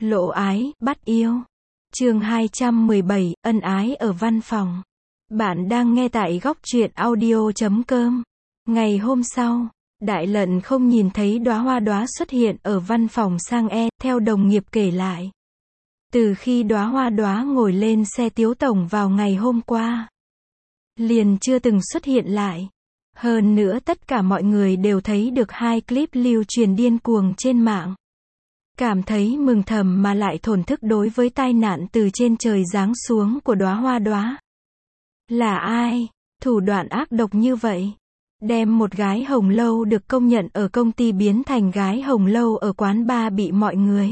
Lộ ái, bắt yêu. Chương 217, ân ái ở văn phòng. Bạn đang nghe tại góc truyện audio.com. Ngày hôm sau, Đại Lận không nhìn thấy đóa hoa đóa xuất hiện ở văn phòng sang E, theo đồng nghiệp kể lại. Từ khi đóa hoa đóa ngồi lên xe Tiếu Tổng vào ngày hôm qua, liền chưa từng xuất hiện lại. Hơn nữa tất cả mọi người đều thấy được hai clip lưu truyền điên cuồng trên mạng. Cảm thấy mừng thầm mà lại thổn thức đối với tai nạn từ trên trời giáng xuống của đóa hoa đóa. Là ai? Thủ đoạn ác độc như vậy. Đem một gái hồng lâu được công nhận ở công ty biến thành gái hồng lâu ở quán bar bị mọi người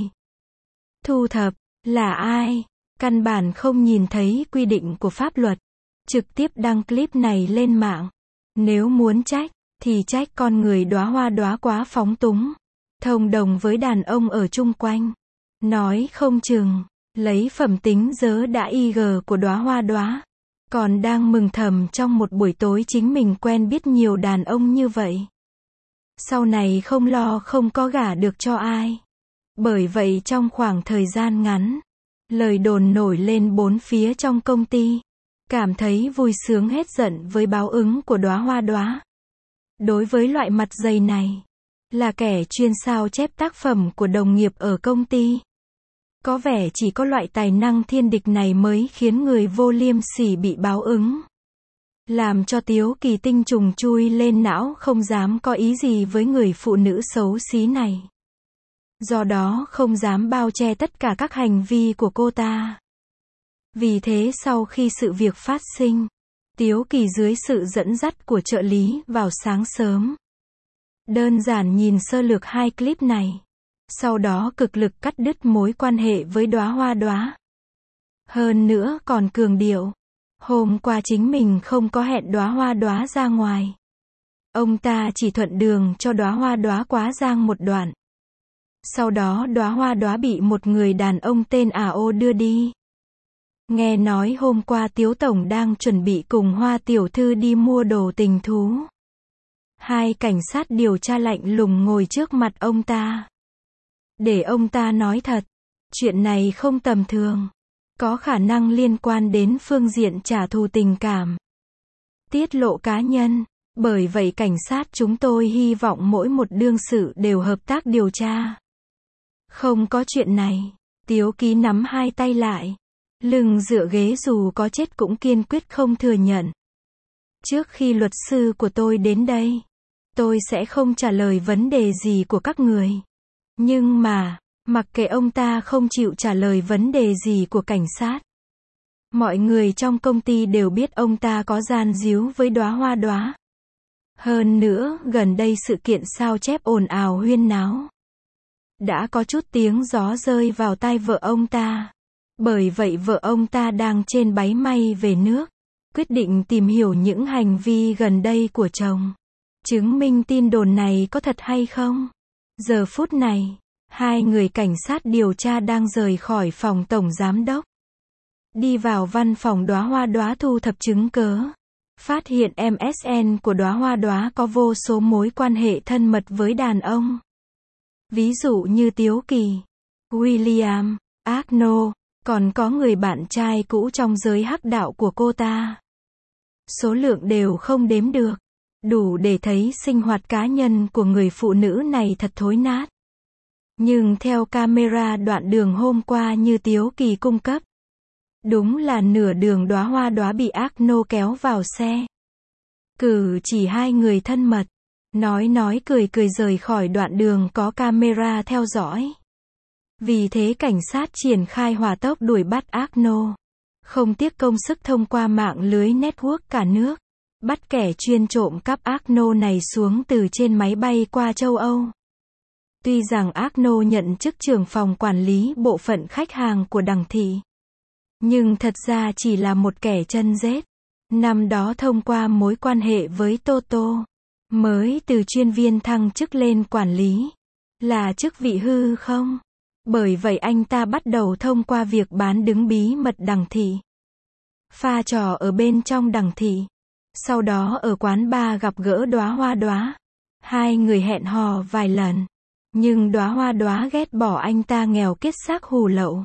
thu thập. Là ai? Căn bản không nhìn thấy quy định của pháp luật. Trực tiếp đăng clip này lên mạng. Nếu muốn trách, thì trách con người đóa hoa đóa quá phóng túng. Thông đồng với đàn ông ở chung quanh. Nói không chừng, lấy phẩm tính dớ đã IG của đóa hoa đóa. Còn đang mừng thầm trong một buổi tối chính mình quen biết nhiều đàn ông như vậy. Sau này không lo không có gả được cho ai. Bởi vậy trong khoảng thời gian ngắn, lời đồn nổi lên bốn phía trong công ty. Cảm thấy vui sướng hết giận với báo ứng của đóa hoa đóa. Đối với loại mặt dày này, là kẻ chuyên sao chép tác phẩm của đồng nghiệp ở công ty. Có vẻ chỉ có loại tài năng thiên địch này mới khiến người vô liêm sỉ bị báo ứng. Làm cho Tiếu Kỳ tinh trùng chui lên não không dám có ý gì với người phụ nữ xấu xí này. Do đó không dám bao che tất cả các hành vi của cô ta. Vì thế sau khi sự việc phát sinh, Tiếu Kỳ dưới sự dẫn dắt của trợ lý vào sáng sớm. Đơn giản nhìn sơ lược hai clip này. Sau đó cực lực cắt đứt mối quan hệ với đóa hoa đóa. Hơn nữa còn cường điệu. Hôm qua chính mình không có hẹn đóa hoa đóa ra ngoài. Ông ta chỉ thuận đường cho đóa hoa đóa quá giang một đoạn. Sau đó đóa hoa đóa bị một người đàn ông tên AO đưa đi. Nghe nói hôm qua Tiếu Tổng đang chuẩn bị cùng Hoa tiểu thư đi mua đồ tình thú. Hai cảnh sát điều tra lạnh lùng ngồi trước mặt ông ta. Để ông ta nói thật, chuyện này không tầm thường. Có khả năng liên quan đến phương diện trả thù tình cảm. Tiết lộ cá nhân. Bởi vậy cảnh sát chúng tôi hy vọng mỗi một đương sự đều hợp tác điều tra. Không có chuyện này. Tiếu Ký nắm hai tay lại. Lưng dựa ghế dù có chết cũng kiên quyết không thừa nhận. Trước khi luật sư của tôi đến đây, tôi sẽ không trả lời vấn đề gì của các người. Nhưng mà, mặc kệ ông ta không chịu trả lời vấn đề gì của cảnh sát. Mọi người trong công ty đều biết ông ta có gian díu với đóa hoa đóa. Hơn nữa, gần đây sự kiện sao chép ồn ào huyên náo. Đã có chút tiếng gió rơi vào tai vợ ông ta. Bởi vậy vợ ông ta đang trên máy bay về nước. Quyết định tìm hiểu những hành vi gần đây của chồng. Chứng minh tin đồn này có thật hay không. Giờ phút này, hai người cảnh sát điều tra đang rời khỏi phòng tổng giám đốc. Đi vào văn phòng đóa hoa đóa thu thập chứng cớ. Phát hiện MSN của đóa hoa đóa có vô số mối quan hệ thân mật với đàn ông. Ví dụ như Tiếu Kỳ, William, Agno, còn có người bạn trai cũ trong giới hắc đạo của cô ta. Số lượng đều không đếm được. Đủ để thấy sinh hoạt cá nhân của người phụ nữ này thật thối nát. Nhưng theo camera đoạn đường hôm qua như Tiếu Kỳ cung cấp, đúng là nửa đường đóa hoa đóa bị Agno kéo vào xe. Cử chỉ hai người thân mật, nói cười rời khỏi đoạn đường có camera theo dõi. Vì thế cảnh sát triển khai hỏa tốc đuổi bắt Agno. Không tiếc công sức thông qua mạng lưới network cả nước. Bắt kẻ chuyên trộm cắp Agno này xuống từ trên máy bay qua châu Âu. Tuy rằng Agno nhận chức trưởng phòng quản lý bộ phận khách hàng của Đằng Thị. Nhưng thật ra chỉ là một kẻ chân rết. Năm đó thông qua mối quan hệ với Toto. Mới từ chuyên viên thăng chức lên quản lý. Là chức vị hư không? Bởi vậy anh ta bắt đầu thông qua việc bán đứng bí mật Đằng Thị. Pha trò ở bên trong Đằng Thị. Sau đó ở quán bar gặp gỡ đóa hoa đóa. Hai người hẹn hò vài lần. Nhưng Đóa Hoa Đóa ghét bỏ anh ta nghèo kiết xác hù lậu.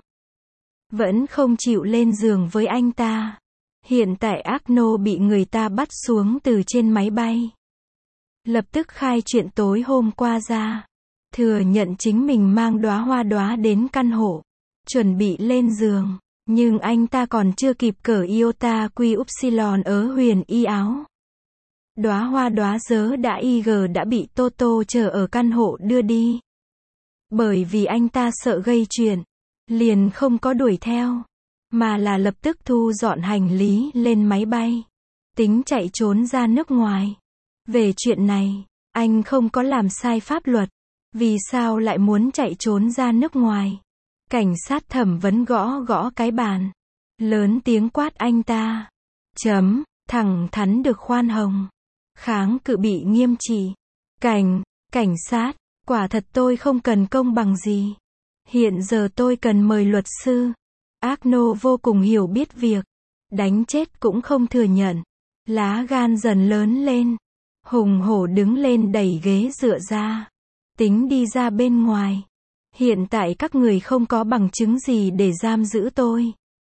Vẫn không chịu lên giường với anh ta. Hiện tại Agno bị người ta bắt xuống từ trên máy bay. Lập tức khai chuyện tối hôm qua ra. Thừa nhận chính mình mang Đóa Hoa Đóa đến căn hộ. Chuẩn bị lên giường. Nhưng anh ta còn chưa kịp cởi iota quy upsilon ớ huyền y áo. Đóa Hoa Đóa đã bị Toto chờ ở căn hộ đưa đi. Bởi vì anh ta sợ gây chuyện, liền không có đuổi theo, mà là lập tức thu dọn hành lý lên máy bay, tính chạy trốn ra nước ngoài. Về chuyện này, anh không có làm sai pháp luật, vì sao lại muốn chạy trốn ra nước ngoài? Cảnh sát thẩm vấn gõ gõ cái bàn, lớn tiếng quát anh ta. Thẳng thắn được khoan hồng, kháng cự bị nghiêm trị. Cảnh sát, quả thật tôi không cần công bằng gì. Hiện giờ tôi cần mời luật sư. Agno vô cùng hiểu biết việc, đánh chết cũng không thừa nhận. Lá gan dần lớn lên, hùng hổ đứng lên đẩy ghế dựa ra, tính đi ra bên ngoài. Hiện tại các người không có bằng chứng gì để giam giữ tôi.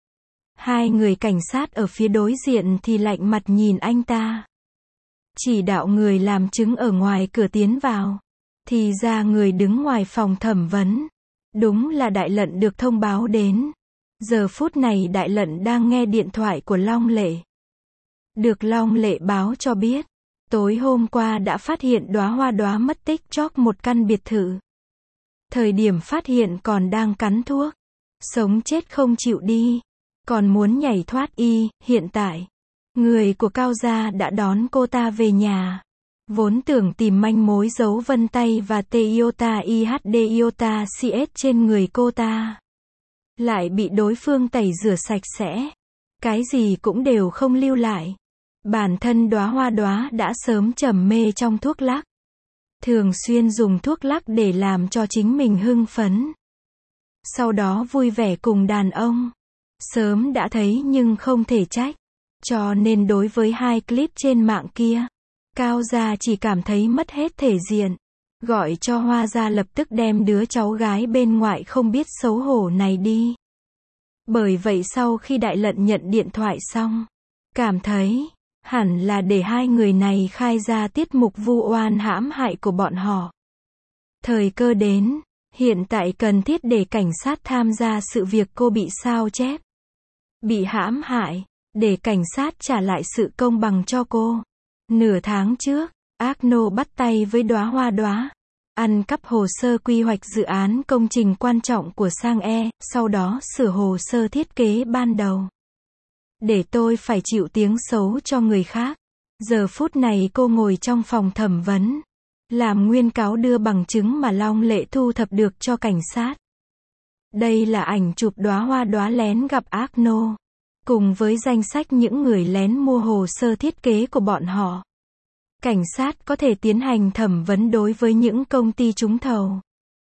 Hai người cảnh sát ở phía đối diện thì lạnh mặt nhìn anh ta. Chỉ đạo người làm chứng ở ngoài cửa tiến vào. Thì ra người đứng ngoài phòng thẩm vấn. Đúng là Đại Lận được thông báo đến. Giờ phút này Đại Lận đang nghe điện thoại của Long Lệ. Được Long Lệ báo cho biết, tối hôm qua đã phát hiện Đóa Hoa Đóa mất tích chóc một căn biệt thự. Thời điểm phát hiện còn đang cắn thuốc, sống chết không chịu đi, còn muốn nhảy thoát hiện tại, người của Cao gia đã đón cô ta về nhà. Vốn tưởng tìm manh mối dấu vân tay và iota IHD iota CS trên người cô ta. Lại bị đối phương tẩy rửa sạch sẽ. Cái gì cũng đều không lưu lại. Bản thân Đóa Hoa Đóa đã sớm trầm mê trong thuốc lắc. Thường xuyên dùng thuốc lắc để làm cho chính mình hưng phấn. Sau đó vui vẻ cùng đàn ông. Sớm đã thấy nhưng không thể trách. Cho nên đối với hai clip trên mạng kia, Cao gia chỉ cảm thấy mất hết thể diện. Gọi cho Hoa gia lập tức đem đứa cháu gái bên ngoại không biết xấu hổ này đi. Bởi vậy sau khi Đại Lận nhận điện thoại xong, cảm thấy hẳn là để hai người này khai ra tiết mục vu oan hãm hại của bọn họ. Thời cơ đến, hiện tại cần thiết để cảnh sát tham gia sự việc cô bị sao chép, bị hãm hại, để cảnh sát trả lại sự công bằng cho cô. Nửa tháng trước, Agno bắt tay với Đóa Hoa Đóa, ăn cắp hồ sơ quy hoạch dự án công trình quan trọng của Sang E, sau đó sửa hồ sơ thiết kế ban đầu. Để tôi phải chịu tiếng xấu cho người khác. Giờ phút này cô ngồi trong phòng thẩm vấn, làm nguyên cáo đưa bằng chứng mà Long Lệ thu thập được cho cảnh sát. Đây là ảnh chụp Đóa Hoa Đóa lén gặp Agno, cùng với danh sách những người lén mua hồ sơ thiết kế của bọn họ. Cảnh sát có thể tiến hành thẩm vấn đối với những công ty trúng thầu,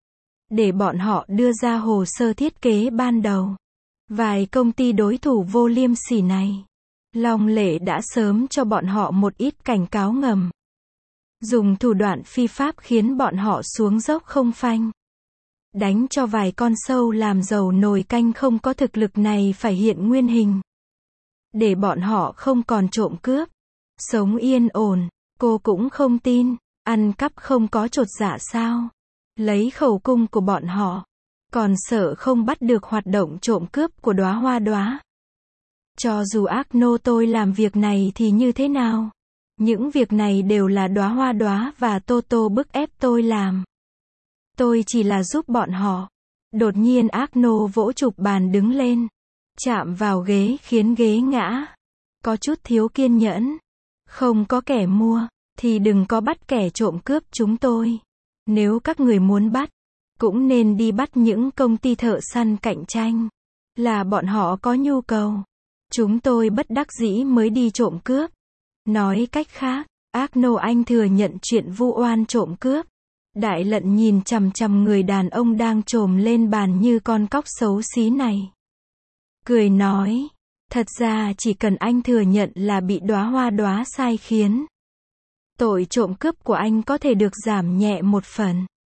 để bọn họ đưa ra hồ sơ thiết kế ban đầu. Vài công ty đối thủ vô liêm sỉ này, Long Lệ đã sớm cho bọn họ một ít cảnh cáo ngầm. Dùng thủ đoạn phi pháp khiến bọn họ xuống dốc không phanh. Đánh cho vài con sâu làm dầu nồi canh không có thực lực này phải hiện nguyên hình. Để bọn họ không còn trộm cướp, sống yên ổn. Cô cũng không tin, ăn cắp không có chột dạ sao? Lấy khẩu cung của bọn họ, còn sợ không bắt được hoạt động trộm cướp của Đóa Hoa Đóa. Cho dù Agno tôi làm việc này thì như thế nào? Những việc này đều là Đóa Hoa Đóa và Toto bức ép tôi làm. Tôi chỉ là giúp bọn họ. Đột nhiên Agno vỗ chụp bàn đứng lên, chạm vào ghế khiến ghế ngã. Có chút thiếu kiên nhẫn. Không có kẻ mua, thì đừng có bắt kẻ trộm cướp chúng tôi. Nếu các người muốn bắt, cũng nên đi bắt những công ty thợ săn cạnh tranh. Là bọn họ có nhu cầu. Chúng tôi bất đắc dĩ mới đi trộm cướp. Nói cách khác, Agno anh thừa nhận chuyện vu oan trộm cướp. Đại Lận nhìn chằm chằm người đàn ông đang trồm lên bàn như con cóc xấu xí này. Cười nói. Thật ra chỉ cần anh thừa nhận là bị Đóa Hoa Đóa sai khiến, tội trộm cướp của anh có thể được giảm nhẹ một phần.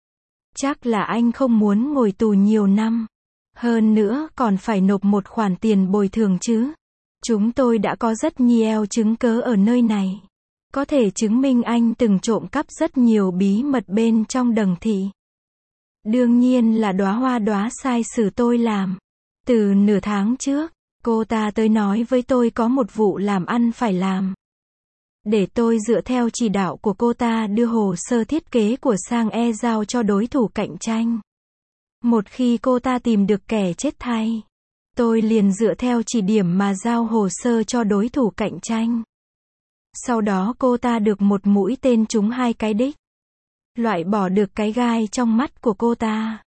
Chắc là anh không muốn ngồi tù nhiều năm. Hơn nữa còn phải nộp một khoản tiền bồi thường chứ. Chúng tôi đã có rất nhiều chứng cớ ở nơi này. Có thể chứng minh anh từng trộm cắp rất nhiều bí mật bên trong Đằng Thị. Đương nhiên là Đóa Hoa sai xử tôi làm. Từ nửa tháng trước, cô ta tới nói với tôi có một vụ làm ăn phải làm. Để tôi dựa theo chỉ đạo của cô ta đưa hồ sơ thiết kế của Sang E giao cho đối thủ cạnh tranh. Một khi cô ta tìm được kẻ chết thay, tôi liền dựa theo chỉ điểm mà giao hồ sơ cho đối thủ cạnh tranh. Sau đó cô ta được một mũi tên trúng 2 cái đích. Loại bỏ được cái gai trong mắt của cô ta.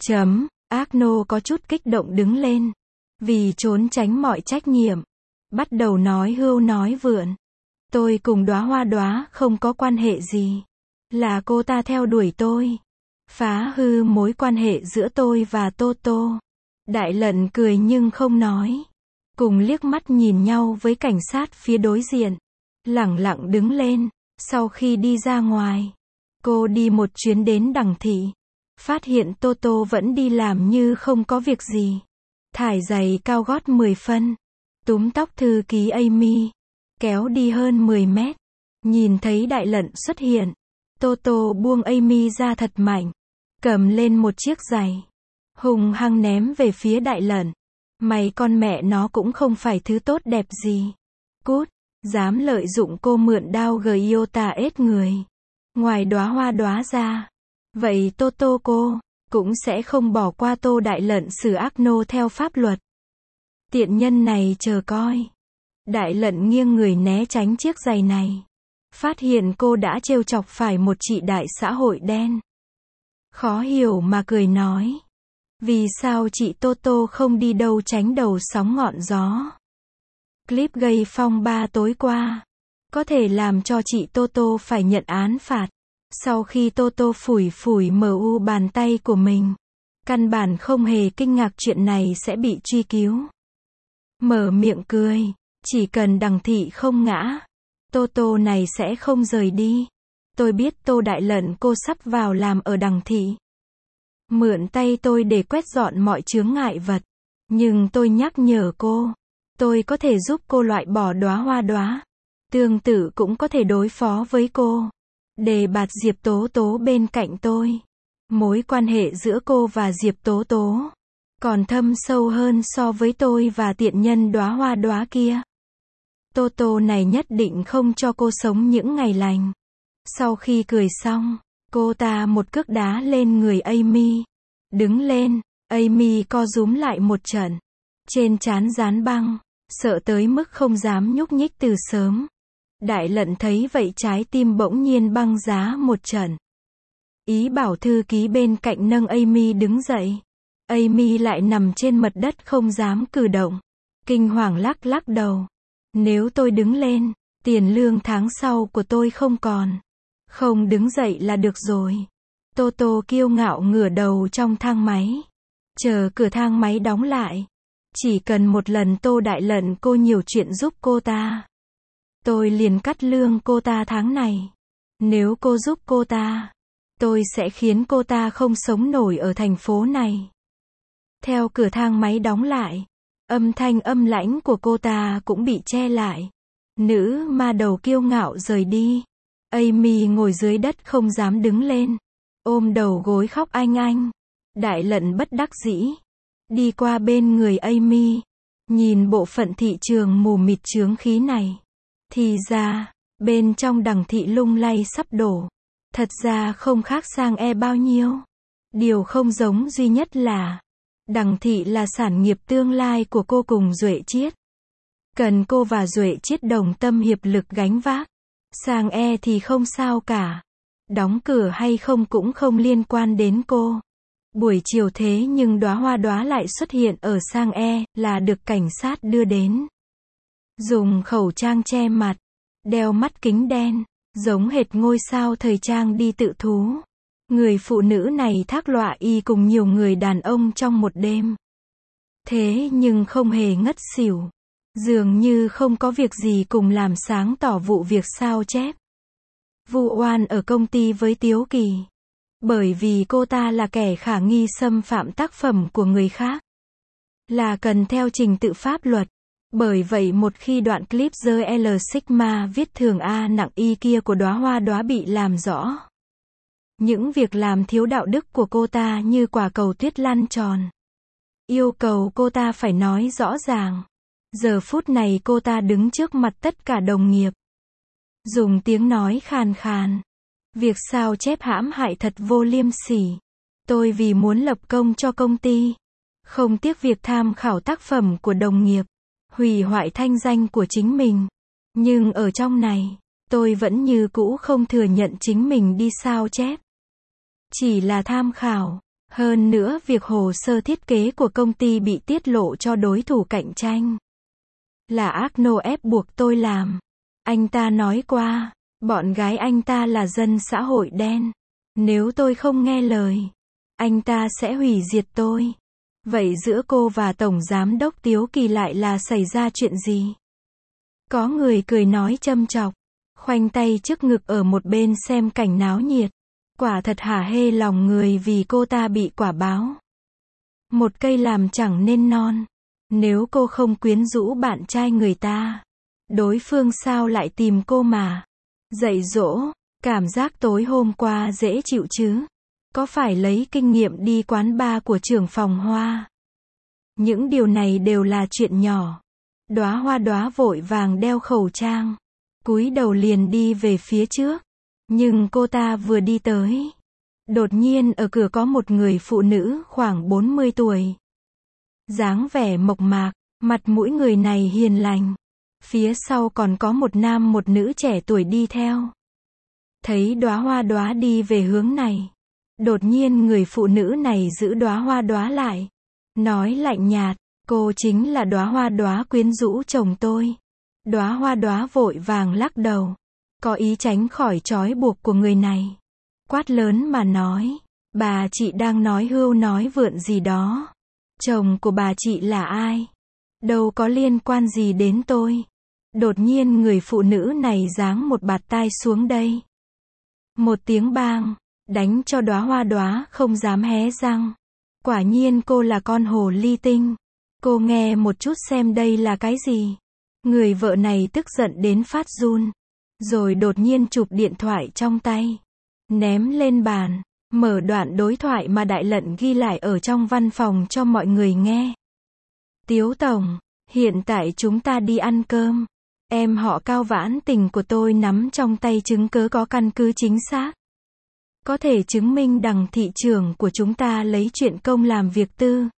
Agno có chút kích động đứng lên. Vì trốn tránh mọi trách nhiệm. Bắt đầu nói hưu nói vượn. Tôi cùng Đóa không có quan hệ gì. Là cô ta theo đuổi tôi. Phá hư mối quan hệ giữa tôi và Toto. Đại Lận cười nhưng không nói. Cùng liếc mắt nhìn nhau với cảnh sát phía đối diện. Lẳng lặng đứng lên. Sau khi đi ra ngoài, cô đi một chuyến đến Đằng Thị. Phát hiện Toto vẫn đi làm như không có việc gì. Thải giày cao gót 10 phân. Túm tóc thư ký Amy. Kéo đi hơn 10 mét. Nhìn thấy Đại Lận xuất hiện. Toto buông Amy ra thật mạnh. Cầm lên một chiếc giày. Hùng hăng ném về phía Đại Lận. Mày con mẹ nó cũng không phải thứ tốt đẹp gì. Cút. Dám lợi dụng cô mượn đao Giota ết người. Ngoài Đóa ra. Vậy Toto cô cũng sẽ không bỏ qua Tô Đại Lận xử Agno theo pháp luật. Tiện nhân này chờ coi. Đại Lận nghiêng người né tránh chiếc giày này. Phát hiện cô đã trêu chọc phải một chị đại xã hội đen. Khó hiểu mà cười nói. Vì sao chị Toto không đi đâu tránh đầu sóng ngọn gió? Clip gây phong ba tối qua. Có thể làm cho chị Toto phải nhận án phạt. Sau khi Toto phủi MU bàn tay của mình. Căn bản không hề kinh ngạc chuyện này sẽ bị truy cứu. Mở miệng cười. Chỉ cần Đằng Thị không ngã. Toto này sẽ không rời đi. Tôi biết Tô Đại Lận cô sắp vào làm ở Đằng Thị. Mượn tay tôi để quét dọn mọi chướng ngại vật. Nhưng tôi nhắc nhở cô. Tôi có thể giúp cô loại bỏ Đóa. Tương tự cũng có thể đối phó với cô. Đề bạt Diệp Tố bên cạnh tôi. Mối quan hệ giữa cô và Diệp Tố còn thâm sâu hơn so với tôi và tiện nhân Đóa kia. Toto này nhất định không cho cô sống những ngày lành. Sau khi cười xong, cô ta một cước đá lên người Amy. Đứng lên, Amy co rúm lại một trận. Trên trán dán băng, sợ tới mức không dám nhúc nhích từ sớm. Đại Lận thấy vậy trái tim bỗng nhiên băng giá một trận. Ý bảo thư ký bên cạnh nâng Amy đứng dậy. Amy lại nằm trên mặt đất không dám cử động. Kinh hoàng lắc đầu. Nếu tôi đứng lên, tiền lương tháng sau của tôi không còn. Không đứng dậy là được rồi. Toto kiêu ngạo ngửa đầu trong thang máy. Chờ cửa thang máy đóng lại. Chỉ cần một lần Tô Đại Lận cô nhiều chuyện giúp cô ta. Tôi liền cắt lương cô ta tháng này. Nếu cô giúp cô ta, tôi sẽ khiến cô ta không sống nổi ở thành phố này. Theo cửa thang máy đóng lại, âm thanh âm lãnh của cô ta cũng bị che lại. Nữ ma đầu kiêu ngạo rời đi. Amy ngồi dưới đất không dám đứng lên. Ôm đầu gối khóc anh. Đại Lận bất đắc dĩ. Đi qua bên người Amy. Nhìn bộ phận thị trường mù mịt chướng khí này. Thì ra, bên trong Đằng Thị lung lay sắp đổ. Thật ra không khác Sang E bao nhiêu. Điều không giống duy nhất là Đằng Thị là sản nghiệp tương lai của cô cùng Duệ Chiết. Cần cô và Duệ Chiết đồng tâm hiệp lực gánh vác. Sang E thì không sao cả. Đóng cửa hay không cũng không liên quan đến cô. Buổi chiều thế nhưng Đóa lại xuất hiện ở Sang E, là được cảnh sát đưa đến. Dùng khẩu trang che mặt, đeo mắt kính đen, giống hệt ngôi sao thời trang đi tự thú. Người phụ nữ này thác loạ y cùng nhiều người đàn ông trong một đêm. Thế nhưng không hề ngất xỉu. Dường như không có việc gì cùng làm sáng tỏ vụ việc sao chép. Vụ oan ở công ty với Tiếu Kỳ. Bởi vì cô ta là kẻ khả nghi xâm phạm tác phẩm của người khác. Là cần theo trình tự pháp luật. Bởi vậy một khi đoạn clip The L Sigma viết thường A nặng Y kia của đóa hoa đóa bị làm rõ. Những việc làm thiếu đạo đức của cô ta như quả cầu tuyết lăn tròn. Yêu cầu cô ta phải nói rõ ràng. Giờ phút này cô ta đứng trước mặt tất cả đồng nghiệp. Dùng tiếng nói khàn khàn. Việc sao chép hãm hại thật vô liêm sỉ. Tôi vì muốn lập công cho công ty. Không tiếc việc tham khảo tác phẩm của đồng nghiệp. Hủy hoại thanh danh của chính mình. Nhưng ở trong này, tôi vẫn như cũ không thừa nhận chính mình đi sao chép. Chỉ là tham khảo. Hơn nữa việc hồ sơ thiết kế của công ty bị tiết lộ cho đối thủ cạnh tranh. Là Arno ép buộc tôi làm. Anh ta nói qua, bọn gái anh ta là dân xã hội đen. Nếu tôi không nghe lời, anh ta sẽ hủy diệt tôi. Vậy giữa cô và Tổng Giám đốc Tiếu Kỳ lại là xảy ra chuyện gì? Có người cười nói châm chọc, khoanh tay trước ngực ở một bên xem cảnh náo nhiệt. Quả thật hả hê lòng người vì cô ta bị quả báo. Một cây làm chẳng nên non. Nếu cô không quyến rũ bạn trai người ta, đối phương sao lại tìm cô mà dạy dỗ? Cảm giác tối hôm qua dễ chịu chứ? Có phải lấy kinh nghiệm đi quán bar của trưởng phòng hoa? Những điều này đều là chuyện nhỏ. Đóa hoa đóa vội vàng đeo khẩu trang, cúi đầu liền đi về phía trước. Nhưng cô ta vừa đi tới, đột nhiên ở cửa có một người phụ nữ khoảng 40 tuổi. Dáng vẻ mộc mạc, mặt mũi người này hiền lành. Phía sau còn có một nam một nữ trẻ tuổi đi theo. Thấy đóa hoa đóa đi về hướng này, đột nhiên người phụ nữ này giữ đóa hoa đóa lại, nói lạnh nhạt, cô chính là đóa hoa đóa quyến rũ chồng tôi. Đóa hoa đóa vội vàng lắc đầu, có ý tránh khỏi trói buộc của người này. Quát lớn mà nói, bà chị đang nói hưu nói vượn gì đó. Chồng của bà chị là ai? Đâu có liên quan gì đến tôi. Đột nhiên người phụ nữ này giáng một bạt tai xuống đây. Một tiếng bang, đánh cho đóa hoa đóa không dám hé răng. Quả nhiên cô là con hồ ly tinh. Cô nghe một chút xem đây là cái gì. Người vợ này tức giận đến phát run. Rồi đột nhiên chụp điện thoại trong tay, ném lên bàn, mở đoạn đối thoại mà Đại Lận ghi lại ở trong văn phòng cho mọi người nghe. Tiếu Tổng, hiện tại chúng ta đi ăn cơm. Em họ Cao vãn tình của tôi nắm trong tay chứng cứ có căn cứ chính xác. Có thể chứng minh Đằng thị trưởng của chúng ta lấy chuyện công làm việc tư.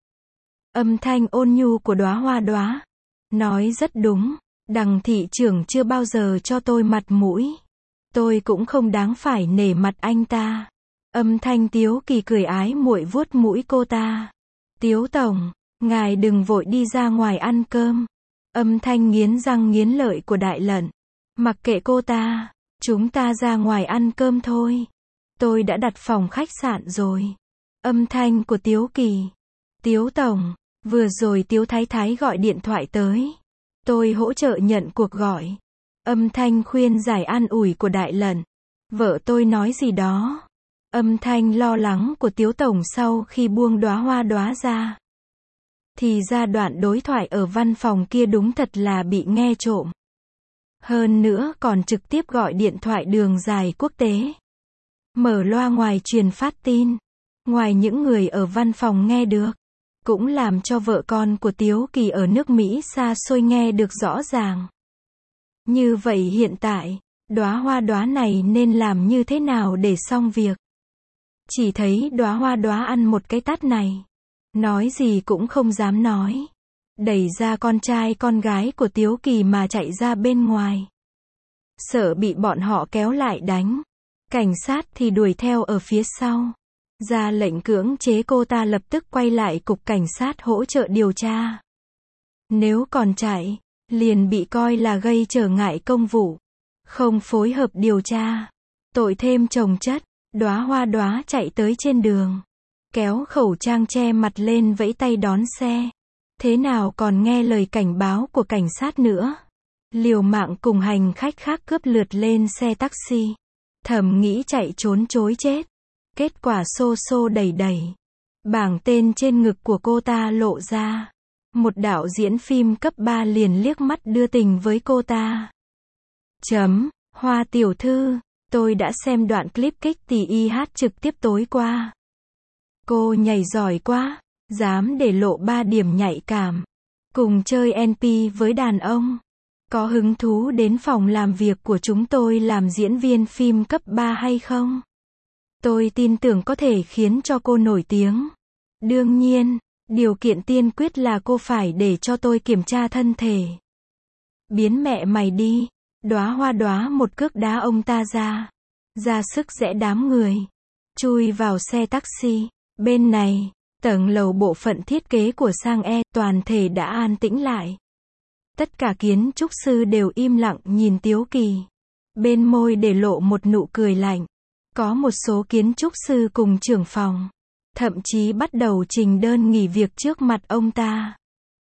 Âm thanh ôn nhu của đóa hoa đóa nói rất đúng. Đằng thị trưởng chưa bao giờ cho tôi mặt mũi. Tôi cũng không đáng phải nể mặt anh ta. Âm thanh Tiếu Kỳ cười ái muội vuốt mũi cô ta. Tiếu Tổng, ngài đừng vội đi ra ngoài ăn cơm. Âm thanh nghiến răng nghiến lợi của Đại Lận. Mặc kệ cô ta, chúng ta ra ngoài ăn cơm thôi. Tôi đã đặt phòng khách sạn rồi. Âm thanh của Tiếu Kỳ. Tiếu Tổng, vừa rồi Tiếu Thái Thái gọi điện thoại tới. Tôi hỗ trợ nhận cuộc gọi. Âm thanh khuyên giải an ủi của Đại Lận. Vợ tôi nói gì đó. Âm thanh lo lắng của Tiếu Tổng sau khi buông đóa hoa đóa ra. Thì ra đoạn đối thoại ở văn phòng kia đúng thật là bị nghe trộm. Hơn nữa còn trực tiếp gọi điện thoại đường dài quốc tế. Mở loa ngoài truyền phát tin. Ngoài những người ở văn phòng nghe được, cũng làm cho vợ con của Tiếu Kỳ ở nước Mỹ xa xôi nghe được rõ ràng. Như vậy hiện tại, đóa hoa đóa này nên làm như thế nào để xong việc? Chỉ thấy đóa hoa đóa ăn một cái tát này. Nói gì cũng không dám nói. Đẩy ra con trai con gái của Tiếu Kỳ mà chạy ra bên ngoài. Sợ bị bọn họ kéo lại đánh. Cảnh sát thì đuổi theo ở phía sau. Ra lệnh cưỡng chế cô ta lập tức quay lại cục cảnh sát hỗ trợ điều tra. Nếu còn chạy, liền bị coi là gây trở ngại công vụ. Không phối hợp điều tra. Tội thêm chồng chất. Đóa hoa đóa chạy tới trên đường. Kéo khẩu trang che mặt lên vẫy tay đón xe. Thế nào còn nghe lời cảnh báo của cảnh sát nữa. Liều mạng cùng hành khách khác cướp lượt lên xe taxi. Thầm nghĩ chạy trốn chối chết. Kết quả xô xô đẩy đẩy. Bảng tên trên ngực của cô ta lộ ra. Một đạo diễn phim cấp 3 liền liếc mắt đưa tình với cô ta. Hoa tiểu thư, tôi đã xem đoạn clip kích tì y hát trực tiếp tối qua. Cô nhảy giỏi quá, dám để lộ 3 điểm nhạy cảm. Cùng chơi NP với đàn ông. Có hứng thú đến phòng làm việc của chúng tôi làm diễn viên phim cấp 3 hay không? Tôi tin tưởng có thể khiến cho cô nổi tiếng. Đương nhiên, điều kiện tiên quyết là cô phải để cho tôi kiểm tra thân thể. Biến mẹ mày đi. Đóa một cước đá ông ta ra sức giã đám người. Chui vào xe taxi. Bên này, tầng lầu bộ phận thiết kế của Sang E, toàn thể đã an tĩnh lại. Tất cả kiến trúc sư đều im lặng nhìn Tiếu Kỳ. Bên môi để lộ một nụ cười lạnh. Có một số kiến trúc sư cùng trưởng phòng, thậm chí bắt đầu trình đơn nghỉ việc trước mặt ông ta.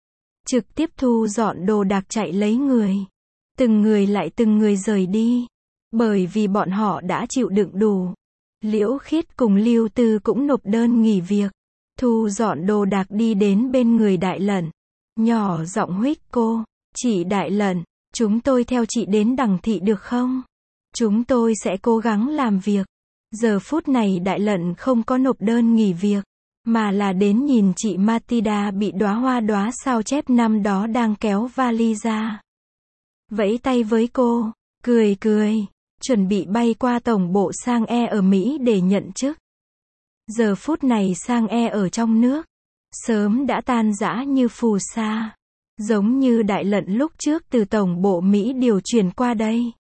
Trực tiếp thu dọn đồ đạc chạy lấy người. Từng người lại từng người rời đi. Bởi vì bọn họ đã chịu đựng đủ. Liễu Khiết cùng Lưu Tư cũng nộp đơn nghỉ việc. Thu dọn đồ đạc đi đến bên người Đại Lận. Nhỏ giọng huých cô. Chị Đại Lận, chúng tôi theo chị đến Đằng Thị được không? Chúng tôi sẽ cố gắng làm việc. Giờ phút này Đại Lận không có nộp đơn nghỉ việc, mà là đến nhìn chị Matilda bị đóa sao chép năm đó đang kéo vali ra. Vẫy tay với cô, cười, chuẩn bị bay qua tổng bộ Sang E ở Mỹ để nhận chức. Giờ phút này Sang E ở trong nước, sớm đã tan rã như phù sa. Giống như Đại Lận lúc trước từ tổng bộ Mỹ điều chuyển qua đây.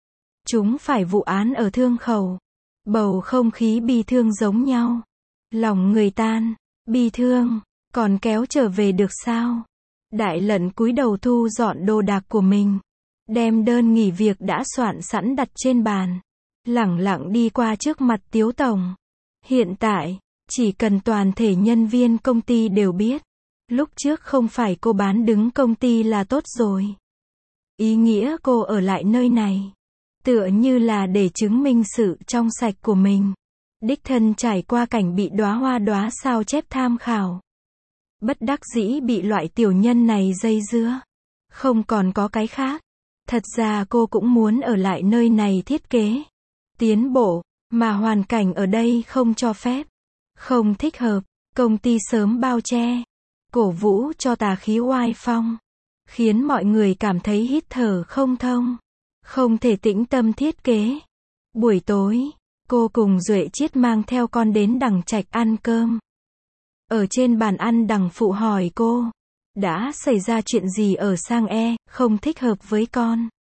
Chúng phải vụ án ở Thương Khẩu. Bầu không khí bi thương giống nhau. Lòng người tan, bi thương, còn kéo trở về được sao? Đại Lận cúi đầu thu dọn đồ đạc của mình. Đem đơn nghỉ việc đã soạn sẵn đặt trên bàn. Lẳng lặng đi qua trước mặt Tiếu Tổng. Hiện tại, chỉ cần toàn thể nhân viên công ty đều biết. Lúc trước không phải cô bán đứng công ty là tốt rồi. Ý nghĩa cô ở lại nơi này. Tựa như là để chứng minh sự trong sạch của mình. Đích thân trải qua cảnh bị đóa sao chép tham khảo. Bất đắc dĩ bị loại tiểu nhân này dây dưa. Không còn có cái khác. Thật ra cô cũng muốn ở lại nơi này thiết kế. Tiến bộ, mà hoàn cảnh ở đây không cho phép. Không thích hợp, công ty sớm bao che. Cổ vũ cho tà khí oai phong. Khiến mọi người cảm thấy hít thở không thông. Không thể tĩnh tâm thiết kế. Buổi tối, cô cùng Duệ Chiết mang theo con đến Đằng Trạch ăn cơm. Ở trên bàn ăn Đằng Phụ hỏi cô, đã xảy ra chuyện gì ở Sang E, không thích hợp với con.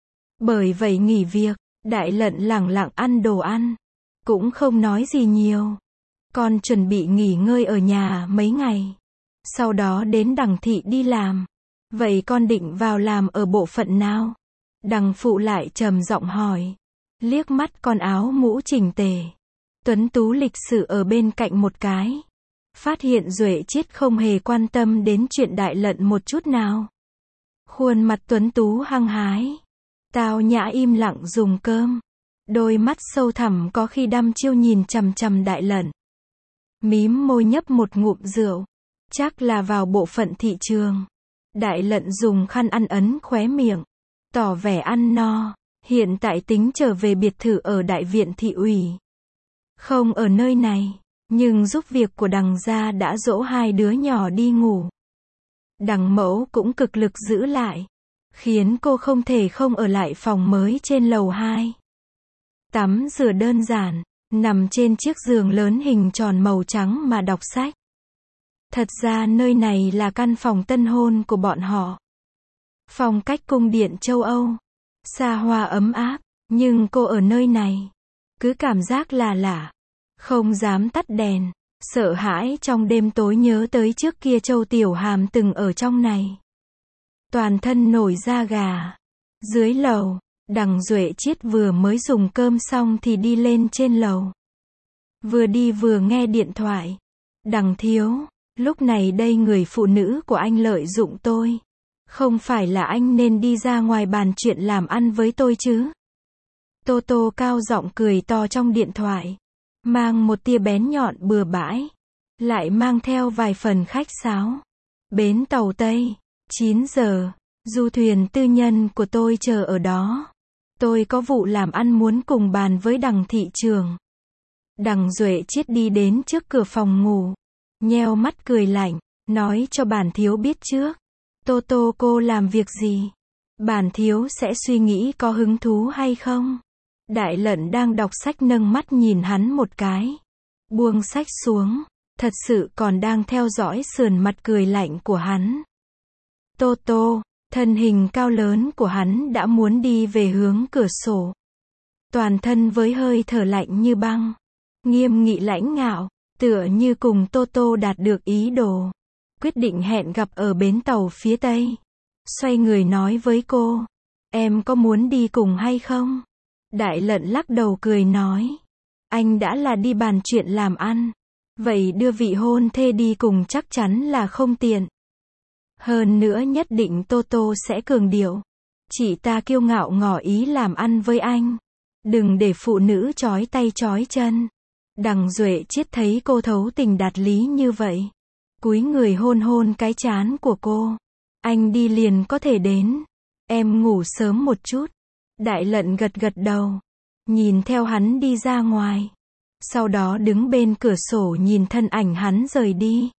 Bởi vậy nghỉ việc, Đại Lận lẳng lặng ăn đồ ăn. Cũng không nói gì nhiều. Con chuẩn bị nghỉ ngơi ở nhà mấy ngày. Sau đó đến Đằng Thị đi làm. Vậy con định vào làm ở bộ phận nào? Đằng Phụ lại trầm giọng hỏi. Liếc mắt con áo mũ chỉnh tề. Tuấn tú lịch sự ở bên cạnh một cái. Phát hiện Duệ Chiết không hề quan tâm đến chuyện Đại Lận một chút nào. Khuôn mặt tuấn tú hăng hái. Tao nhã im lặng dùng cơm. Đôi mắt sâu thẳm có khi đăm chiêu nhìn chằm chằm Đại Lận. Mím môi nhấp một ngụm rượu. Chắc là vào bộ phận thị trường. Đại Lận dùng khăn ăn ấn khóe miệng. Tỏ vẻ ăn no. Hiện tại tính trở về biệt thự ở Đại viện thị ủy. Không ở nơi này. Nhưng giúp việc của Đằng gia đã dỗ hai đứa nhỏ đi ngủ. Đằng Mẫu cũng cực lực giữ lại. Khiến cô không thể không ở lại phòng mới trên lầu 2. Tắm rửa đơn giản. Nằm trên chiếc giường lớn hình tròn màu trắng mà đọc sách. Thật ra nơi này là căn phòng tân hôn của bọn họ. Phong cách cung điện châu Âu. Xa hoa ấm áp. Nhưng cô ở nơi này. Cứ cảm giác là lạ. Không dám tắt đèn. Sợ hãi trong đêm tối nhớ tới trước kia Châu Tiểu Hàm từng ở trong này. Toàn thân nổi da gà. Dưới lầu, Đằng Duệ Chiết vừa mới dùng cơm xong thì đi lên trên lầu. Vừa đi vừa nghe điện thoại. Đằng thiếu, lúc này đây người phụ nữ của anh lợi dụng tôi. Không phải là anh nên đi ra ngoài bàn chuyện làm ăn với tôi chứ? Tô Tô cao giọng cười to trong điện thoại. mang một tia bén nhọn bừa bãi, lại mang theo vài phần khách sáo. Bến tàu Tây, 9 giờ, du thuyền tư nhân của tôi chờ ở đó. Tôi có vụ làm ăn muốn cùng bàn với Đằng thị trưởng. Đằng Duệ Chiết đi đến trước cửa phòng ngủ, nheo mắt cười lạnh, nói cho bản thiếu biết trước. Tô Tô cô làm việc gì? Bản thiếu sẽ suy nghĩ có hứng thú hay không? Đại Lận đang đọc sách nâng mắt nhìn hắn một cái, buông sách xuống, thật sự còn đang theo dõi sườn mặt cười lạnh của hắn. Tô Tô, thân hình cao lớn của hắn đã muốn đi về hướng cửa sổ. Toàn thân với hơi thở lạnh như băng, nghiêm nghị lãnh ngạo, tựa như cùng Tô Tô đạt được ý đồ. Quyết định hẹn gặp ở bến tàu phía Tây. Xoay người nói với cô, em có muốn đi cùng hay không? Đại Lận lắc đầu cười nói, anh đã là đi bàn chuyện làm ăn, vậy đưa vị hôn thê đi cùng chắc chắn là không tiện. Hơn nữa nhất định Tô Tô sẽ cường điệu. Chị ta kiêu ngạo ngỏ ý làm ăn với anh. Đừng để phụ nữ trói tay trói chân. Đằng Duệ Chiết thấy cô thấu tình đạt lý như vậy, cúi người hôn hôn cái trán của cô. Anh đi liền có thể đến. Em ngủ sớm một chút. Đại Lận gật gật đầu, nhìn theo hắn đi ra ngoài. Sau đó đứng bên cửa sổ nhìn thân ảnh hắn rời đi.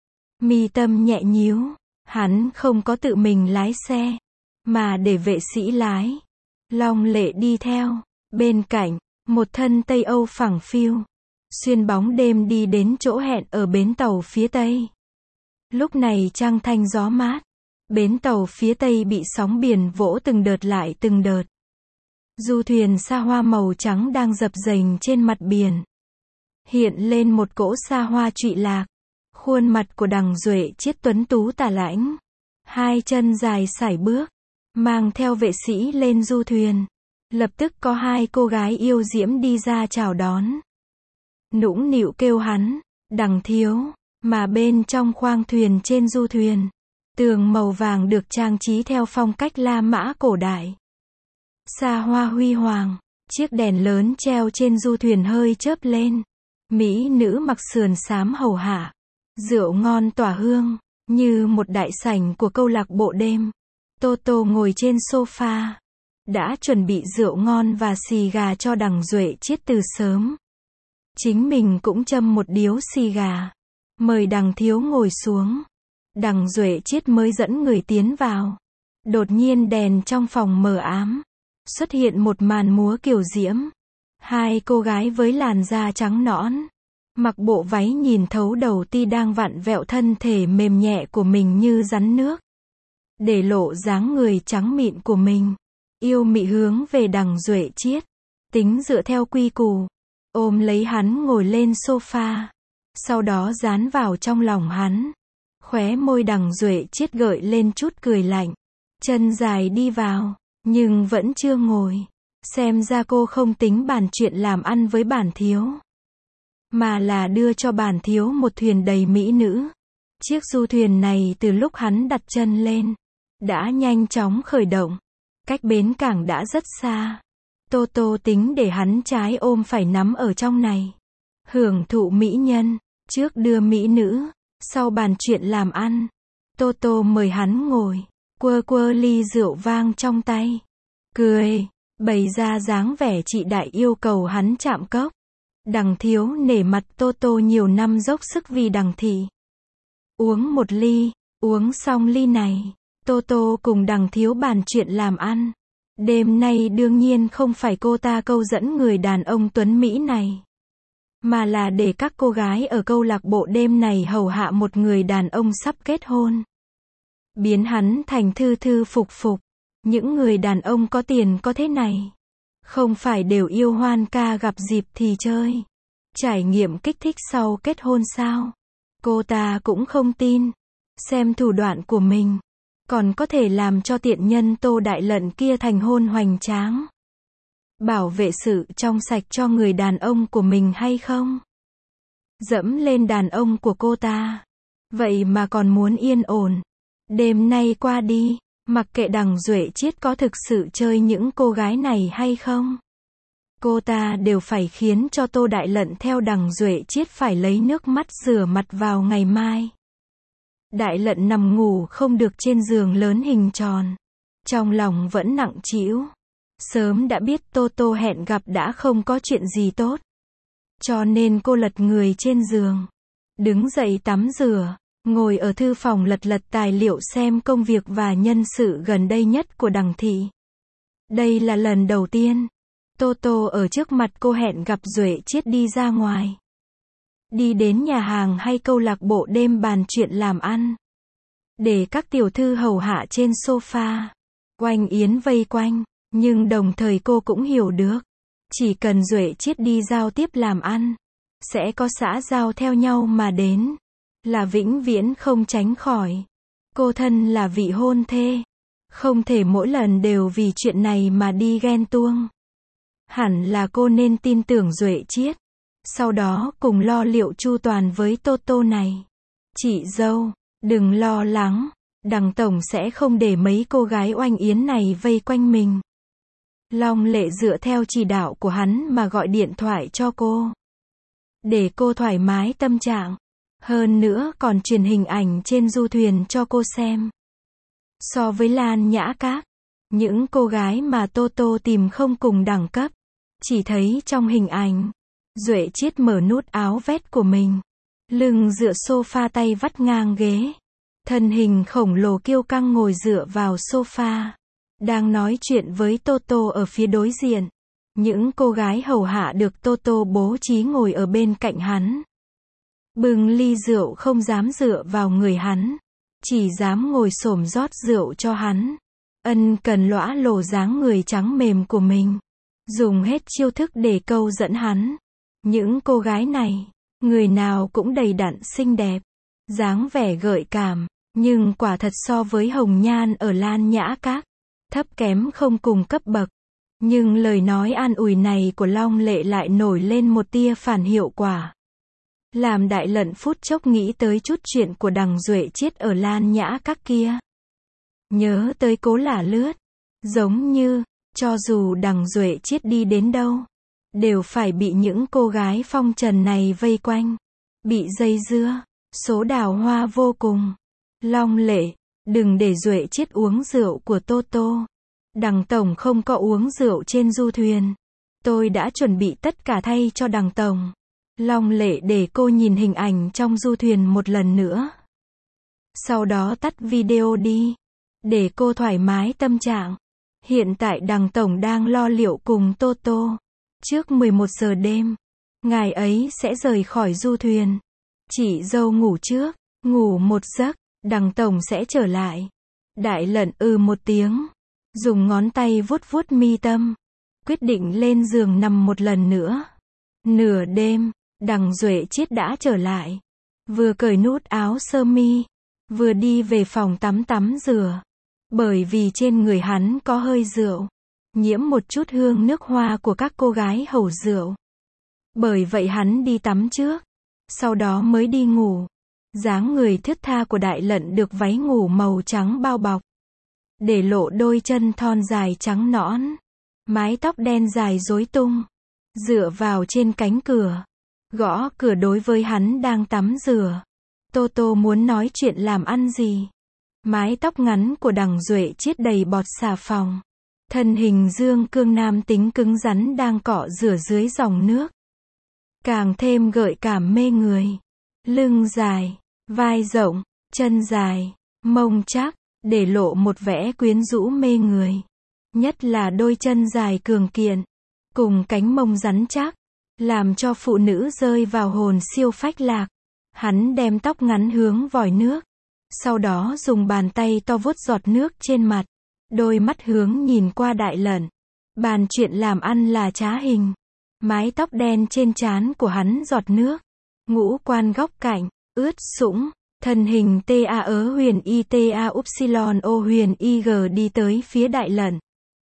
Mi tâm nhẹ nhíu, hắn không có tự mình lái xe, mà để vệ sĩ lái. Long Lệ đi theo, bên cạnh, một thân Tây Âu phẳng phiu, xuyên bóng đêm đi đến chỗ hẹn ở bến tàu phía Tây. Lúc này trăng thanh gió mát, bến tàu phía Tây bị sóng biển vỗ từng đợt lại từng đợt. Du thuyền sa hoa màu trắng đang dập dềnh trên mặt biển. Hiện lên một cỗ sa hoa trụy lạc. Khuôn mặt của Đằng Duệ Chiết tuấn tú tà lãnh. Hai chân dài sải bước, mang theo vệ sĩ lên du thuyền. Lập tức có hai cô gái yêu diễm đi ra chào đón. Nũng nịu kêu hắn, Đằng thiếu, mà bên trong khoang thuyền trên du thuyền. Tường màu vàng được trang trí theo phong cách La Mã cổ đại. Sa hoa huy hoàng, chiếc đèn lớn treo trên du thuyền hơi chớp lên. Mỹ nữ mặc sườn xám hầu hạ. Rượu ngon tỏa hương, như một đại sảnh của câu lạc bộ đêm. Tô Tô ngồi trên sofa, đã chuẩn bị rượu ngon và xì gà cho Đằng Duệ Chiết từ sớm. Chính mình cũng châm một điếu xì gà, mời Đằng thiếu ngồi xuống. Đằng Duệ Chiết mới dẫn người tiến vào. Đột nhiên đèn trong phòng mờ ám, xuất hiện một màn múa kiều diễm. Hai cô gái với làn da trắng nõn, mặc bộ váy nhìn thấu đầu ti đang vặn vẹo thân thể mềm nhẹ của mình như rắn nước, để lộ dáng người trắng mịn của mình. Yêu mị hướng về Đằng Duệ Chiết, tính dựa theo quy củ, ôm lấy hắn ngồi lên sofa, sau đó dán vào trong lòng hắn. Khóe môi Đằng Duệ Chiết gợi lên chút cười lạnh, chân dài đi vào, nhưng vẫn chưa ngồi. Xem ra cô không tính bàn chuyện làm ăn với bản thiếu, mà là đưa cho bản thiếu một thuyền đầy mỹ nữ. Chiếc du thuyền này từ lúc hắn đặt chân lên, đã nhanh chóng khởi động. Cách bến cảng đã rất xa. Tô Tô tính để hắn trái ôm phải nắm ở trong này. Hưởng thụ mỹ nhân, trước đưa mỹ nữ, sau bàn chuyện làm ăn. Tô Tô mời hắn ngồi, quơ quơ ly rượu vang trong tay. Cười, bày ra dáng vẻ chị đại yêu cầu hắn chạm cốc. Đằng thiếu nể mặt Tô Tô nhiều năm dốc sức vì Đằng thị. Uống một ly, uống xong ly này, Tô Tô cùng Đằng thiếu bàn chuyện làm ăn. Đêm nay đương nhiên không phải cô ta câu dẫn người đàn ông tuấn Mỹ này, mà là để các cô gái ở câu lạc bộ đêm này hầu hạ một người đàn ông sắp kết hôn. Biến hắn thành thư thư phục phục. Những người đàn ông có tiền có thế này, không phải đều yêu hoan ca gặp dịp thì chơi, trải nghiệm kích thích sau kết hôn sao? Cô ta cũng không tin. Xem thủ đoạn của mình, còn có thể làm cho tiện nhân Tô Đại Lận kia thành hôn hoành tráng. Bảo vệ sự trong sạch cho người đàn ông của mình hay không? Dẫm lên đàn ông của cô ta. Vậy mà còn muốn yên ổn. Đêm nay qua đi, mặc kệ Đằng Duệ Chiết có thực sự chơi những cô gái này hay không. cô ta đều phải khiến cho Tô Đại Lận theo Đằng Duệ Chiết phải lấy nước mắt rửa mặt vào ngày mai. Đại Lận nằm ngủ không được trên giường lớn hình tròn. Trong lòng vẫn nặng trĩu. Sớm đã biết Tô Tô hẹn gặp đã không có chuyện gì tốt. Cho nên cô lật người trên giường. Đứng dậy tắm rửa. Ngồi ở thư phòng lật tài liệu xem công việc và nhân sự gần đây nhất của Đằng thị. Đây là lần đầu tiên Tô Tô ở trước mặt cô hẹn gặp Duệ Chiết đi ra ngoài. Đi đến nhà hàng hay câu lạc bộ đêm bàn chuyện làm ăn. Để các tiểu thư hầu hạ trên sofa. Oanh Yến vây quanh. Nhưng đồng thời cô cũng hiểu được. Chỉ cần Duệ Chiết đi giao tiếp làm ăn. Sẽ có xã giao theo nhau mà đến. Là vĩnh viễn không tránh khỏi. Cô thân là vị hôn thê. Không thể mỗi lần đều vì chuyện này mà đi ghen tuông. Hẳn là cô nên tin tưởng Duệ Chiết. Sau đó cùng lo liệu chu toàn với Tô Tô này. Chị dâu, đừng lo lắng. Đằng tổng sẽ không để mấy cô gái Oanh Yến này vây quanh mình. Long Lệ dựa theo chỉ đạo của hắn mà gọi điện thoại cho cô. Để cô thoải mái tâm trạng. Hơn nữa còn truyền hình ảnh trên du thuyền cho cô xem. So với Lan Nhã Các, những cô gái mà Tô Tô tìm không cùng đẳng cấp. Chỉ thấy trong hình ảnh, Duệ Chiết mở nút áo vest của mình. Lưng dựa sofa tay vắt ngang ghế. Thân hình khổng lồ kiêu căng ngồi dựa vào sofa. Đang nói chuyện với Tô Tô ở phía đối diện. Những cô gái hầu hạ được Tô Tô bố trí ngồi ở bên cạnh hắn. Bưng ly rượu không dám dựa vào người hắn. Chỉ dám ngồi xổm rót rượu cho hắn. Ân cần lõa lồ dáng người trắng mềm của mình. Dùng hết chiêu thức để câu dẫn hắn. Những cô gái này, người nào cũng đầy đặn xinh đẹp. Dáng vẻ gợi cảm. Nhưng quả thật so với Hồng Nhan ở Lan Nhã Các, thấp kém không cùng cấp bậc. Nhưng lời nói an ủi này của Long Lệ lại nổi lên một tia phản hiệu quả. Làm Đại Lận phút chốc nghĩ tới chút chuyện của Đằng Duệ Chiết ở Lan Nhã Các kia. Nhớ tới Cố Lả Lướt. Giống như, cho dù Đằng Duệ Chiết đi đến đâu, đều phải bị những cô gái phong trần này vây quanh. Bị dây dưa, số đào hoa vô cùng. Long Lệ, đừng để Duệ Chiết uống rượu của Tô Tô. Đằng tổng không có uống rượu trên du thuyền. Tôi đã chuẩn bị tất cả thay cho đằng tổng. Long Lệ để cô nhìn hình ảnh trong du thuyền một lần nữa. Sau đó tắt video đi. Để cô thoải mái tâm trạng. Hiện tại đằng tổng đang lo liệu cùng Tô Tô. Trước 11 giờ đêm, ngài ấy sẽ rời khỏi du thuyền. Chị dâu ngủ trước, ngủ một giấc, đằng tổng sẽ trở lại. Đại Lận một tiếng. Dùng ngón tay vuốt vuốt mi tâm. Quyết định lên giường nằm một lần nữa. Nửa đêm, Đằng Duệ Chiết đã trở lại. Vừa cởi nút áo sơ mi. Vừa đi về phòng tắm rửa. Bởi vì trên người hắn có hơi rượu. Nhiễm một chút hương nước hoa của các cô gái hầu rượu. Bởi vậy hắn đi tắm trước. Sau đó mới đi ngủ. Dáng người thướt tha của Đại Lận được váy ngủ màu trắng bao bọc. Để lộ đôi chân thon dài trắng nõn. Mái tóc đen dài rối tung. Dựa vào trên cánh cửa. Gõ cửa đối với hắn đang tắm rửa. Tô Tô muốn nói chuyện làm ăn gì. Mái tóc ngắn của Đằng Duệ Chiết đầy bọt xà phòng. Thân hình dương cương nam tính cứng rắn đang cọ rửa dưới dòng nước. Càng thêm gợi cảm mê người. Lưng dài, vai rộng, chân dài, mông chắc, để lộ một vẻ quyến rũ mê người. Nhất là đôi chân dài cường kiện, cùng cánh mông rắn chắc, làm cho phụ nữ rơi vào hồn siêu phách lạc. Hắn đem tóc ngắn hướng vòi nước. Sau đó dùng bàn tay to vuốt giọt nước trên mặt. Đôi mắt hướng nhìn qua Đại Lận. Bàn chuyện làm ăn là trá hình. Mái tóc đen trên trán của hắn giọt nước. Ngũ quan góc cạnh, ướt sũng. Thân hình ta huyền y ta upsilon o huyền ig đi tới phía Đại Lận.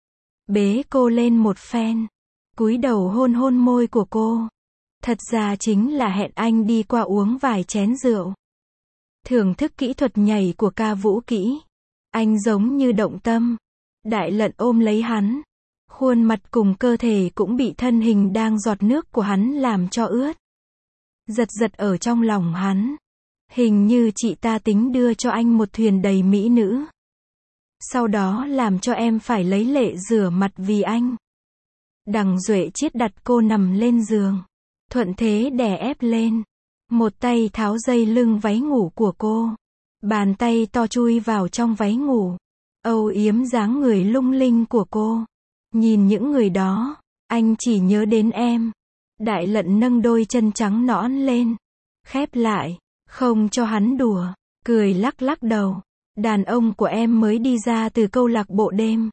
Bế cô lên một phen. Cúi đầu hôn hôn môi của cô. Thật ra chính là hẹn anh đi qua uống vài chén rượu. Thưởng thức kỹ thuật nhảy của ca Vũ Kỹ. Anh giống như động tâm. Đại Lận ôm lấy hắn. Khuôn mặt cùng cơ thể cũng bị thân hình đang giọt nước của hắn làm cho ướt. Giật giật ở trong lòng hắn. Hình như chị ta tính đưa cho anh một thuyền đầy mỹ nữ. Sau đó làm cho em phải lấy lệ rửa mặt vì anh. Đằng Duệ Chiết đặt cô nằm lên giường. Thuận thế đè ép lên. Một tay tháo dây lưng váy ngủ của cô. Bàn tay to chui vào trong váy ngủ. Âu yếm dáng người lung linh của cô. Nhìn những người đó, anh chỉ nhớ đến em. Đại Lận nâng đôi chân trắng nõn lên. Khép lại, không cho hắn đùa. Cười lắc lắc đầu. Đàn ông của em mới đi ra từ câu lạc bộ đêm.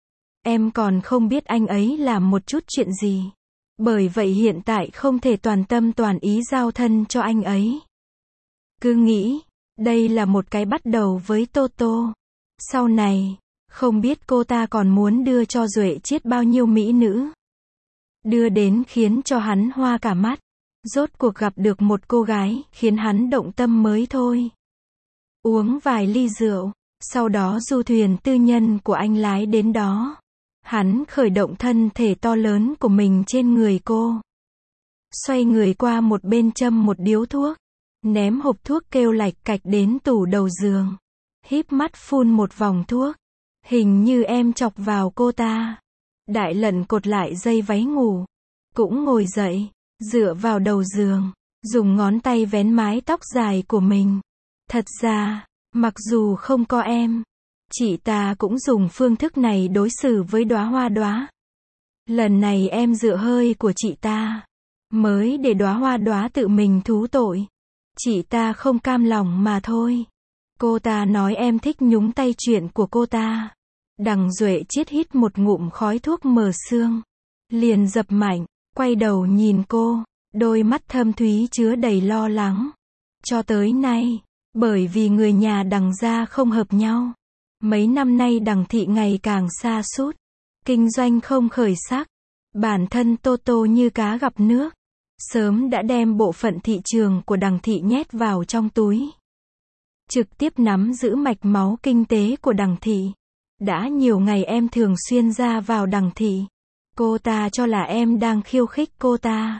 Em còn không biết anh ấy làm một chút chuyện gì. Bởi vậy hiện tại không thể toàn tâm toàn ý giao thân cho anh ấy. Cứ nghĩ, đây là một cái bắt đầu với Toto. Sau này, không biết cô ta còn muốn đưa cho Duệ Chiết bao nhiêu mỹ nữ. Đưa đến khiến cho hắn hoa cả mắt. Rốt cuộc gặp được một cô gái, khiến hắn động tâm mới thôi. Uống vài ly rượu, sau đó du thuyền tư nhân của anh lái đến đó. Hắn khởi động thân thể to lớn của mình trên người cô. Xoay người qua một bên châm một điếu thuốc. Ném hộp thuốc kêu lạch cạch đến tủ đầu giường. Híp mắt phun một vòng thuốc. Hình như em chọc vào cô ta. Đại Lận cột lại dây váy ngủ. Cũng ngồi dậy, dựa vào đầu giường. Dùng ngón tay vén mái tóc dài của mình. Thật ra, mặc dù không có em, chị ta cũng dùng phương thức này đối xử với Đóa Hoa Đóa. Lần này em dựa hơi của chị ta, mới để Đóa Hoa Đóa tự mình thú tội. Chị ta không cam lòng mà thôi. Cô ta nói em thích nhúng tay chuyện của cô ta. Đằng Duệ Chiết hít một ngụm khói thuốc mờ sương. Liền dập mạnh, quay đầu nhìn cô, đôi mắt thâm thúy chứa đầy lo lắng. Cho tới nay, bởi vì người nhà Đằng gia không hợp nhau. Mấy năm nay Đằng thị ngày càng sa sút, kinh doanh không khởi sắc. Bản thân Toto như cá gặp nước, sớm đã đem bộ phận thị trường của Đằng thị nhét vào trong túi. Trực tiếp nắm giữ mạch máu kinh tế của Đằng thị. Đã nhiều ngày em thường xuyên ra vào Đằng thị. Cô ta cho là em đang khiêu khích cô ta.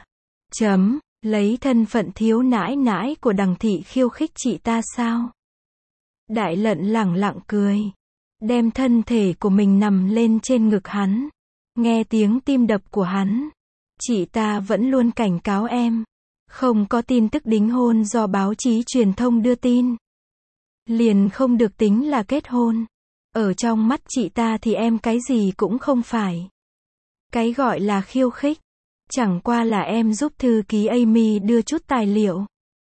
Lấy thân phận thiếu nãi nãi của Đằng thị khiêu khích chị ta sao? Đại Lận lẳng lặng cười. Đem thân thể của mình nằm lên trên ngực hắn. Nghe tiếng tim đập của hắn. Chị ta vẫn luôn cảnh cáo em. Không có tin tức đính hôn do báo chí truyền thông đưa tin. Liền không được tính là kết hôn. Ở trong mắt chị ta thì em cái gì cũng không phải. Cái gọi là khiêu khích. Chẳng qua là em giúp thư ký Amy đưa chút tài liệu.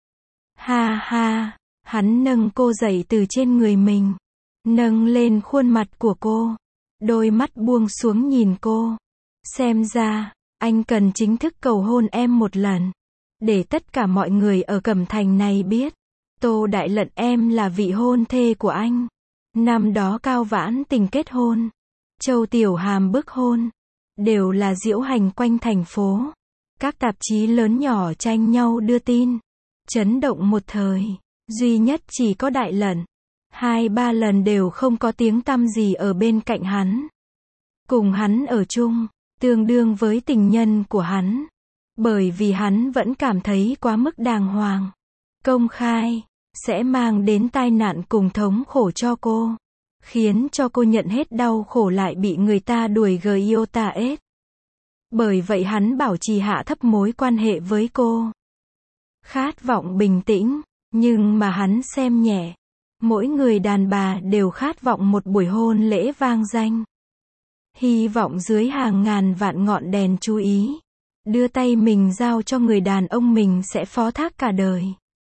Ha ha, hắn nâng cô dậy từ trên người mình. Nâng lên khuôn mặt của cô. Đôi mắt buông xuống nhìn cô. Xem ra, anh cần chính thức cầu hôn em một lần. Để tất cả mọi người ở Cẩm Thành này biết. Tô Đại Lận em là vị hôn thê của anh. Năm đó Cao Vãn Tình kết hôn. Châu Tiểu Hàm bức hôn. Đều là diễu hành quanh thành phố. Các tạp chí lớn nhỏ tranh nhau đưa tin. Chấn động một thời. Duy nhất chỉ có Đại Lận. 2-3 lần đều không có tiếng tăm gì ở bên cạnh hắn. Cùng hắn ở chung, tương đương với tình nhân của hắn. Bởi vì hắn vẫn cảm thấy quá mức đàng hoàng. Công khai, sẽ mang đến tai nạn cùng thống khổ cho cô. Khiến cho cô nhận hết đau khổ lại bị người ta đuổi GIOTA-S. Bởi vậy hắn bảo trì hạ thấp mối quan hệ với cô. Khát vọng bình tĩnh, nhưng mà hắn xem nhẹ. Mỗi người đàn bà đều khát vọng một buổi hôn lễ vang danh. Hy vọng dưới hàng ngàn vạn ngọn đèn chú ý. Đưa tay mình giao cho người đàn ông mình sẽ phó thác cả đời.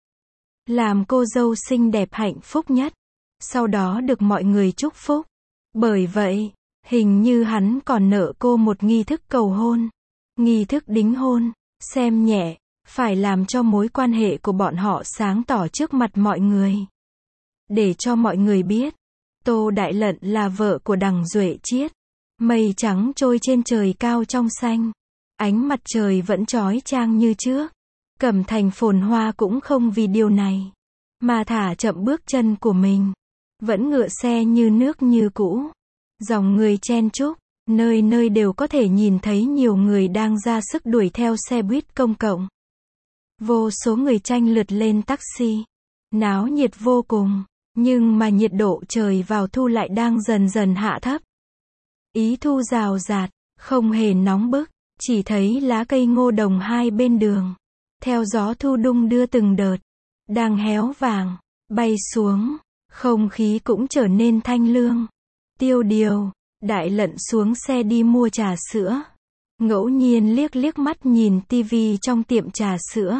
Làm cô dâu xinh đẹp hạnh phúc nhất. Sau đó được mọi người chúc phúc. Bởi vậy, hình như hắn còn nợ cô một nghi thức cầu hôn. Nghi thức đính hôn, xem nhẹ, phải làm cho mối quan hệ của bọn họ sáng tỏ trước mặt mọi người. Để cho mọi người biết, Tô Đại Lận là vợ của Đằng Duệ Chiết. Mây trắng trôi trên trời cao trong xanh. Ánh mặt trời vẫn chói chang như trước. Cẩm Thành phồn hoa cũng không vì điều này. Mà thả chậm bước chân của mình. Vẫn ngựa xe như nước như cũ. Dòng người chen chúc. Nơi nơi đều có thể nhìn thấy nhiều người đang ra sức đuổi theo xe buýt công cộng. Vô số người tranh lượt lên taxi. Náo nhiệt vô cùng. Nhưng mà nhiệt độ trời vào thu lại đang dần dần hạ thấp. Ý thu rào rạt, không hề nóng bức, chỉ thấy lá cây ngô đồng hai bên đường. Theo gió thu đung đưa từng đợt, đang héo vàng, bay xuống, không khí cũng trở nên thanh lương. Tiêu điều, Đại Lận xuống xe đi mua trà sữa. Ngẫu nhiên liếc liếc mắt nhìn tivi trong tiệm trà sữa.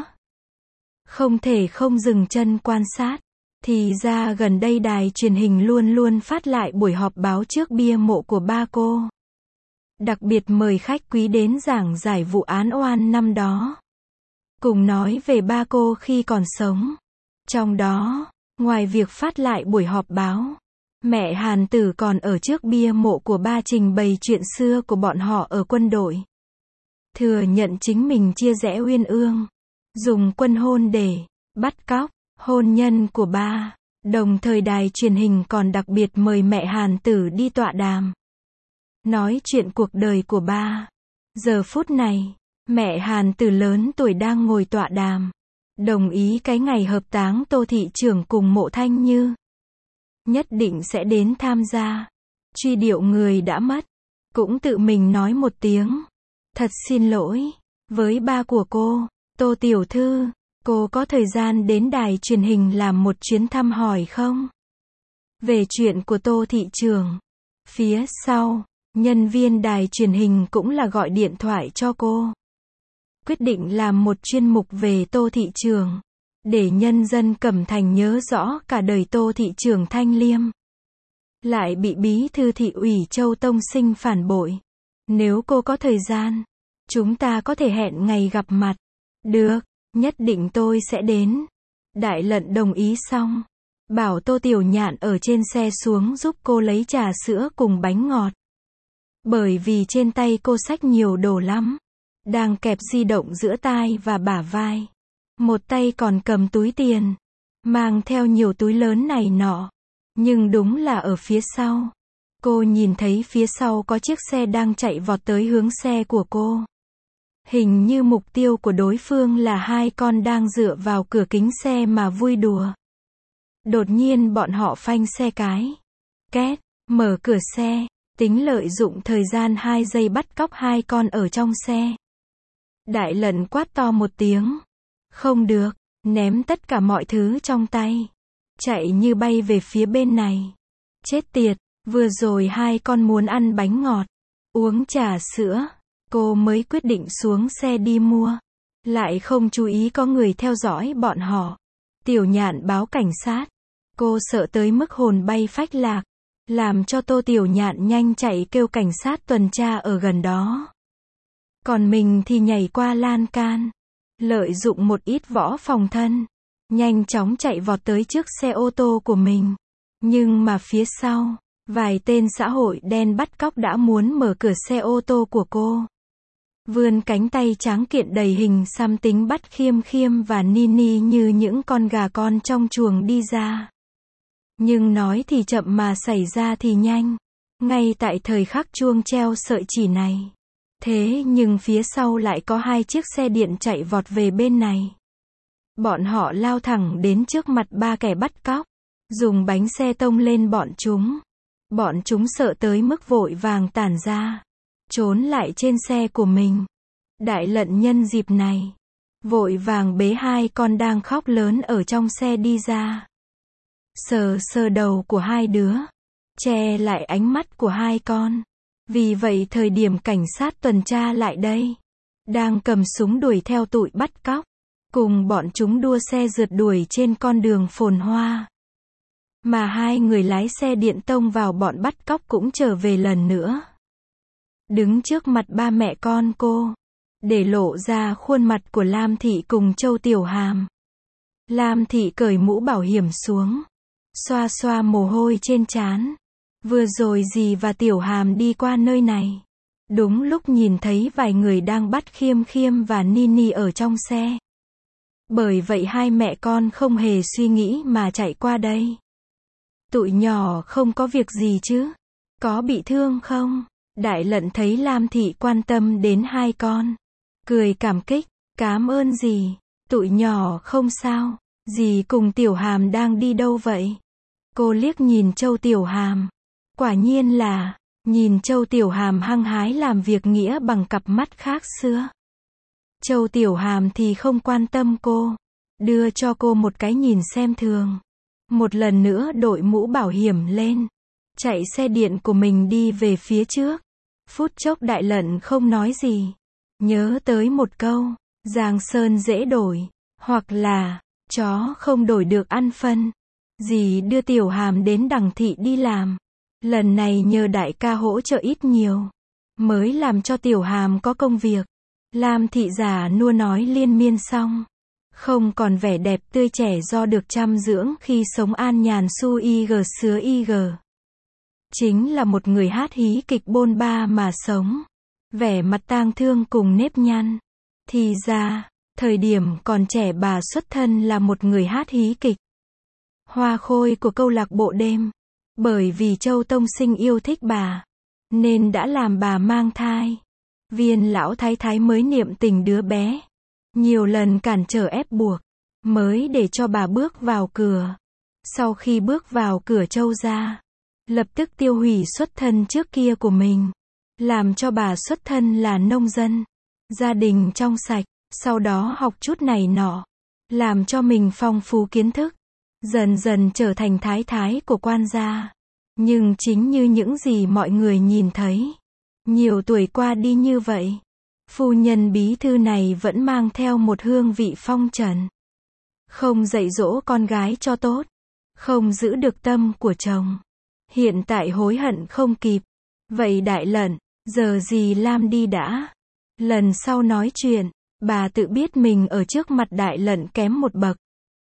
Không thể không dừng chân quan sát. Thì ra gần đây đài truyền hình luôn luôn phát lại buổi họp báo trước bia mộ của ba cô. Đặc biệt mời khách quý đến giảng giải vụ án oan năm đó. Cùng nói về ba cô khi còn sống. Trong đó, ngoài việc phát lại buổi họp báo, mẹ Hàn Tử còn ở trước bia mộ của ba trình bày chuyện xưa của bọn họ ở quân đội. Thừa nhận chính mình chia rẽ uyên ương, dùng quân hôn để bắt cóc hôn nhân của ba. Đồng thời đài truyền hình còn đặc biệt mời mẹ Hàn Tử đi tọa đàm, nói chuyện cuộc đời của ba. Giờ phút này, mẹ Hàn Tử lớn tuổi đang ngồi tọa đàm, đồng ý cái ngày hợp táng Tô thị trưởng cùng Mộ Thanh Như. Nhất định sẽ đến tham gia. Truy điệu người đã mất. Cũng tự mình nói một tiếng. Thật xin lỗi. Với ba của cô, Tô tiểu thư, cô có thời gian đến đài truyền hình làm một chuyến thăm hỏi không? Về chuyện của Tô thị trưởng. Phía sau, nhân viên đài truyền hình cũng là gọi điện thoại cho cô. Quyết định làm một chuyên mục về Tô thị trưởng. Để nhân dân Cẩm Thành nhớ rõ cả đời Tô thị trưởng thanh liêm. Lại bị bí thư thị ủy Châu Tông Sinh phản bội. Nếu cô có thời gian, chúng ta có thể hẹn ngày gặp mặt. Được, nhất định tôi sẽ đến. Đại Lận đồng ý xong. Bảo Tô Tiểu Nhạn ở trên xe xuống giúp cô lấy trà sữa cùng bánh ngọt. Bởi vì trên tay cô xách nhiều đồ lắm. Đang kẹp di động giữa tai và bả vai. Một tay còn cầm túi tiền. Mang theo nhiều túi lớn này nọ. Nhưng đúng là ở phía sau. Cô nhìn thấy phía sau có chiếc xe đang chạy vọt tới hướng xe của cô. Hình như mục tiêu của đối phương là hai con đang dựa vào cửa kính xe mà vui đùa. Đột nhiên bọn họ phanh xe cái. Két, mở cửa xe. Tính lợi dụng thời gian 2 giây bắt cóc hai con ở trong xe. Đại Lận quát to một tiếng. Không được, ném tất cả mọi thứ trong tay. Chạy như bay về phía bên này. Chết tiệt, vừa rồi hai con muốn ăn bánh ngọt, uống trà sữa. Cô mới quyết định xuống xe đi mua. Lại không chú ý có người theo dõi bọn họ. Tiểu Nhạn báo cảnh sát. Cô sợ tới mức hồn bay phách lạc. Làm cho Tô Tiểu Nhạn nhanh chạy kêu cảnh sát tuần tra ở gần đó. Còn mình thì nhảy qua lan can. Lợi dụng một ít võ phòng thân. Nhanh chóng chạy vọt tới trước xe ô tô của mình. Nhưng mà phía sau, vài tên xã hội đen bắt cóc đã muốn mở cửa xe ô tô của cô. Vươn cánh tay tráng kiện đầy hình xăm tính bắt Khiêm Khiêm và Nini như những con gà con trong chuồng đi ra. Nhưng nói thì chậm mà xảy ra thì nhanh. Ngay tại thời khắc chuông treo sợi chỉ này. Thế nhưng phía sau lại có hai chiếc xe điện chạy vọt về bên này. Bọn họ lao thẳng đến trước mặt ba kẻ bắt cóc. Dùng bánh xe tông lên bọn chúng. Bọn chúng sợ tới mức vội vàng tản ra. Trốn lại trên xe của mình. Đại Lận nhân dịp này. Vội vàng bế hai con đang khóc lớn ở trong xe đi ra. Sờ sờ đầu của hai đứa. Che lại ánh mắt của hai con. Vì vậy thời điểm cảnh sát tuần tra lại đây. Đang cầm súng đuổi theo tụi bắt cóc. Cùng bọn chúng đua xe rượt đuổi trên con đường phồn hoa. Mà hai người lái xe điện tông vào bọn bắt cóc cũng trở về lần nữa. Đứng trước mặt ba mẹ con cô. Để lộ ra khuôn mặt của Lam Thị cùng Châu Tiểu Hàm. Lam Thị cởi mũ bảo hiểm xuống. Xoa xoa mồ hôi trên trán. Vừa rồi dì và Tiểu Hàm đi qua nơi này. Đúng lúc nhìn thấy vài người đang bắt Khiêm Khiêm và Nini ở trong xe. Bởi vậy hai mẹ con không hề suy nghĩ mà chạy qua đây. Tụi nhỏ không có việc gì chứ? Có bị thương không? Đại Lận thấy Lam Thị quan tâm đến hai con. Cười cảm kích, cám ơn dì, tụi nhỏ không sao, dì cùng Tiểu Hàm đang đi đâu vậy? Cô liếc nhìn Châu Tiểu Hàm. Quả nhiên là, nhìn Châu Tiểu Hàm hăng hái làm việc nghĩa bằng cặp mắt khác xưa. Châu Tiểu Hàm thì không quan tâm cô, đưa cho cô một cái nhìn xem thường. Một lần nữa đội mũ bảo hiểm lên, chạy xe điện của mình đi về phía trước. Phút chốc Đại Lận không nói gì, nhớ tới một câu, Giang Sơn dễ đổi, hoặc là, chó không đổi được ăn phân. Dì đưa Tiểu Hàm đến Đằng Thị đi làm. Lần này nhờ đại ca hỗ trợ ít nhiều, mới làm cho Tiểu Hàm có công việc. Lam Thị già nua nói liên miên xong, không còn vẻ đẹp tươi trẻ do được chăm dưỡng khi sống an nhàn su ig sứa ig. Chính là một người hát hí kịch bôn ba mà sống, vẻ mặt tang thương cùng nếp nhăn. Thì ra, thời điểm còn trẻ bà xuất thân là một người hát hí kịch. Hoa khôi của câu lạc bộ đêm. Bởi vì Châu Tông Sinh yêu thích bà, nên đã làm bà mang thai. Viên lão thái thái mới niệm tình đứa bé, nhiều lần cản trở ép buộc, mới để cho bà bước vào cửa. Sau khi bước vào cửa Châu gia, lập tức tiêu hủy xuất thân trước kia của mình, làm cho bà xuất thân là nông dân, gia đình trong sạch, sau đó học chút này nọ, làm cho mình phong phú kiến thức, dần dần trở thành thái thái của quan gia. Nhưng chính như những gì mọi người nhìn thấy, nhiều tuổi qua đi như vậy, phu nhân bí thư này vẫn mang theo một hương vị phong trần. Không dạy dỗ con gái cho tốt, không giữ được tâm của chồng. Hiện tại hối hận không kịp. Vậy Đại Lận, giờ dì Lam đi đã. Lần sau nói chuyện, bà tự biết mình ở trước mặt Đại Lận kém một bậc.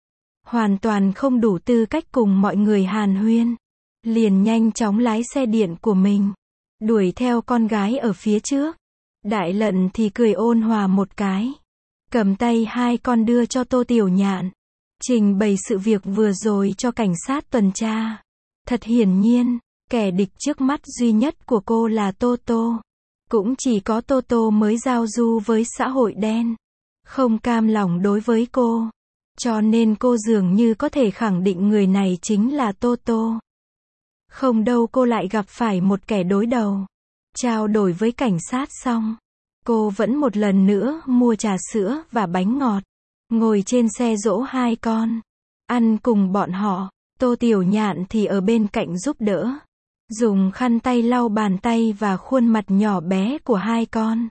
Hoàn toàn không đủ tư cách cùng mọi người hàn huyên. Liền nhanh chóng lái xe điện của mình, đuổi theo con gái ở phía trước. Đại Lận thì cười ôn hòa một cái, cầm tay hai con đưa cho Tô Tiểu Nhạn, trình bày sự việc vừa rồi cho cảnh sát tuần tra. Thật hiển nhiên, kẻ địch trước mắt duy nhất của cô là Tô Tô. Cũng chỉ có Tô Tô mới giao du với xã hội đen, không cam lòng đối với cô. Cho nên cô dường như có thể khẳng định người này chính là Tô Tô. Không đâu cô lại gặp phải một kẻ đối đầu. Trao đổi với cảnh sát xong, cô vẫn một lần nữa mua trà sữa và bánh ngọt, ngồi trên xe dỗ hai con, ăn cùng bọn họ. Tô Tiểu Nhạn thì ở bên cạnh giúp đỡ, dùng khăn tay lau bàn tay và khuôn mặt nhỏ bé của hai con,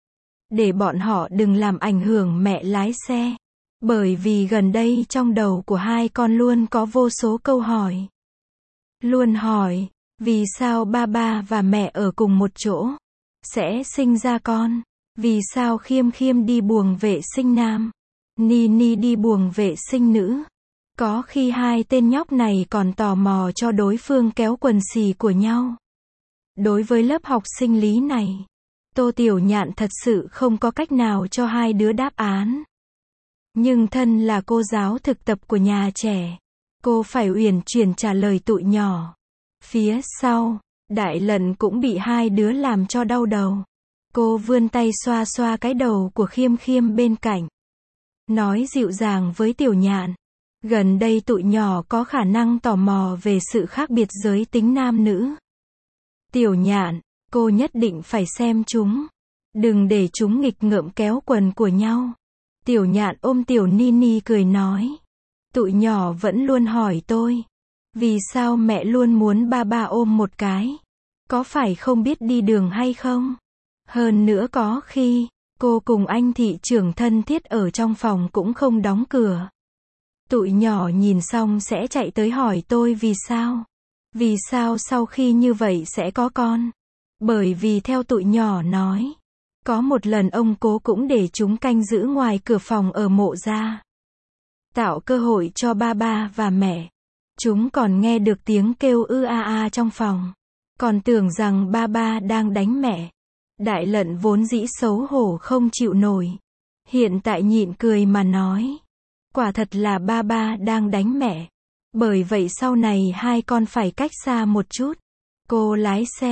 để bọn họ đừng làm ảnh hưởng mẹ lái xe. Bởi vì gần đây trong đầu của hai con luôn có vô số câu hỏi. Luôn hỏi, vì sao ba ba và mẹ ở cùng một chỗ, sẽ sinh ra con? Vì sao Khiêm Khiêm đi buồng vệ sinh nam, Ni Ni đi buồng vệ sinh nữ? Có khi hai tên nhóc này còn tò mò cho đối phương kéo quần xì của nhau. Đối với lớp học sinh lý này, Tô Tiểu Nhạn thật sự không có cách nào cho hai đứa đáp án. Nhưng thân là cô giáo thực tập của nhà trẻ, cô phải uyển chuyển trả lời tụi nhỏ. Phía sau, Đại Lận cũng bị hai đứa làm cho đau đầu. Cô vươn tay xoa xoa cái đầu của Khiêm Khiêm bên cạnh, nói dịu dàng với Tiểu Nhạn. Gần đây tụi nhỏ có khả năng tò mò về sự khác biệt giới tính nam nữ. Tiểu Nhạn, cô nhất định phải xem chúng. Đừng để chúng nghịch ngợm kéo quần của nhau. Tiểu Nhạn ôm Tiểu Nini cười nói. Tụi nhỏ vẫn luôn hỏi tôi, vì sao mẹ luôn muốn ba ba ôm một cái? Có phải không biết đi đường hay không? Hơn nữa có khi, cô cùng anh thị trưởng thân thiết ở trong phòng cũng không đóng cửa. Tụi nhỏ nhìn xong sẽ chạy tới hỏi tôi vì sao? Vì sao sau khi như vậy sẽ có con? Bởi vì theo tụi nhỏ nói, có một lần ông cố cũng để chúng canh giữ ngoài cửa phòng ở Mộ gia, tạo cơ hội cho ba ba và mẹ. Chúng còn nghe được tiếng kêu ư a a trong phòng, còn tưởng rằng ba ba đang đánh mẹ. Đại Lận vốn dĩ xấu hổ không chịu nổi, hiện tại nhịn cười mà nói, quả thật là ba ba đang đánh mẹ. Bởi vậy sau này hai con phải cách xa một chút. Cô lái xe,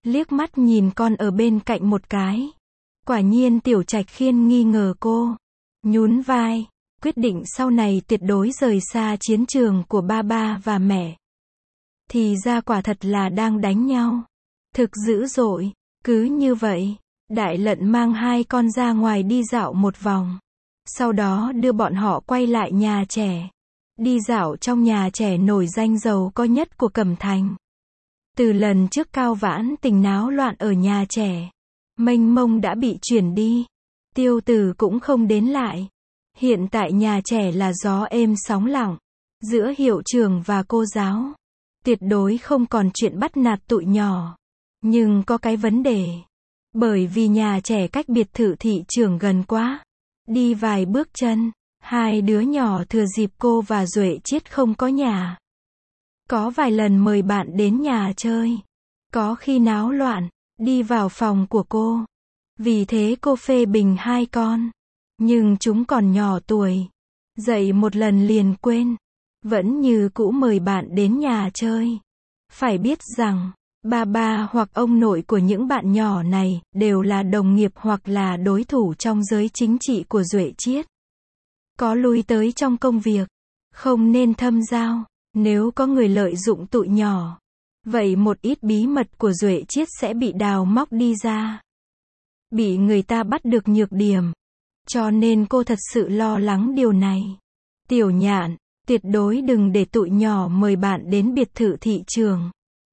liếc mắt nhìn con ở bên cạnh một cái. Quả nhiên Tiểu Trạch Khiên nghi ngờ cô, nhún vai, quyết định sau này tuyệt đối rời xa chiến trường của ba ba và mẹ. Thì ra quả thật là đang đánh nhau. Thực dữ dội. Cứ như vậy, Đại Lận mang hai con ra ngoài đi dạo một vòng. Sau đó đưa bọn họ quay lại nhà trẻ. Đi dạo trong nhà trẻ nổi danh giàu có nhất của Cẩm Thành. Từ lần trước Cao Vãn Tình náo loạn ở nhà trẻ, mênh mông đã bị chuyển đi. Tiêu Tử cũng không đến lại. Hiện tại nhà trẻ là gió êm sóng lặng. Giữa hiệu trưởng và cô giáo. Tuyệt đối không còn chuyện bắt nạt tụi nhỏ. Nhưng có cái vấn đề. Bởi vì nhà trẻ cách biệt thự thị trường gần quá. Đi vài bước chân, hai đứa nhỏ thừa dịp cô và Duệ Chiết không có nhà. Có vài lần mời bạn đến nhà chơi. Có khi náo loạn, đi vào phòng của cô. Vì thế cô phê bình hai con. Nhưng chúng còn nhỏ tuổi. Dạy một lần liền quên. Vẫn như cũ mời bạn đến nhà chơi. Phải biết rằng, ba ba hoặc ông nội của những bạn nhỏ này đều là đồng nghiệp hoặc là đối thủ trong giới chính trị của Duệ Chiết. Có lui tới trong công việc, không nên thâm giao. Nếu có người lợi dụng tụi nhỏ, vậy một ít bí mật của Duệ Chiết sẽ bị đào móc đi ra. Bị người ta bắt được nhược điểm. Cho nên cô thật sự lo lắng điều này. Tiểu Nhạn, tuyệt đối đừng để tụi nhỏ mời bạn đến biệt thự thị trường.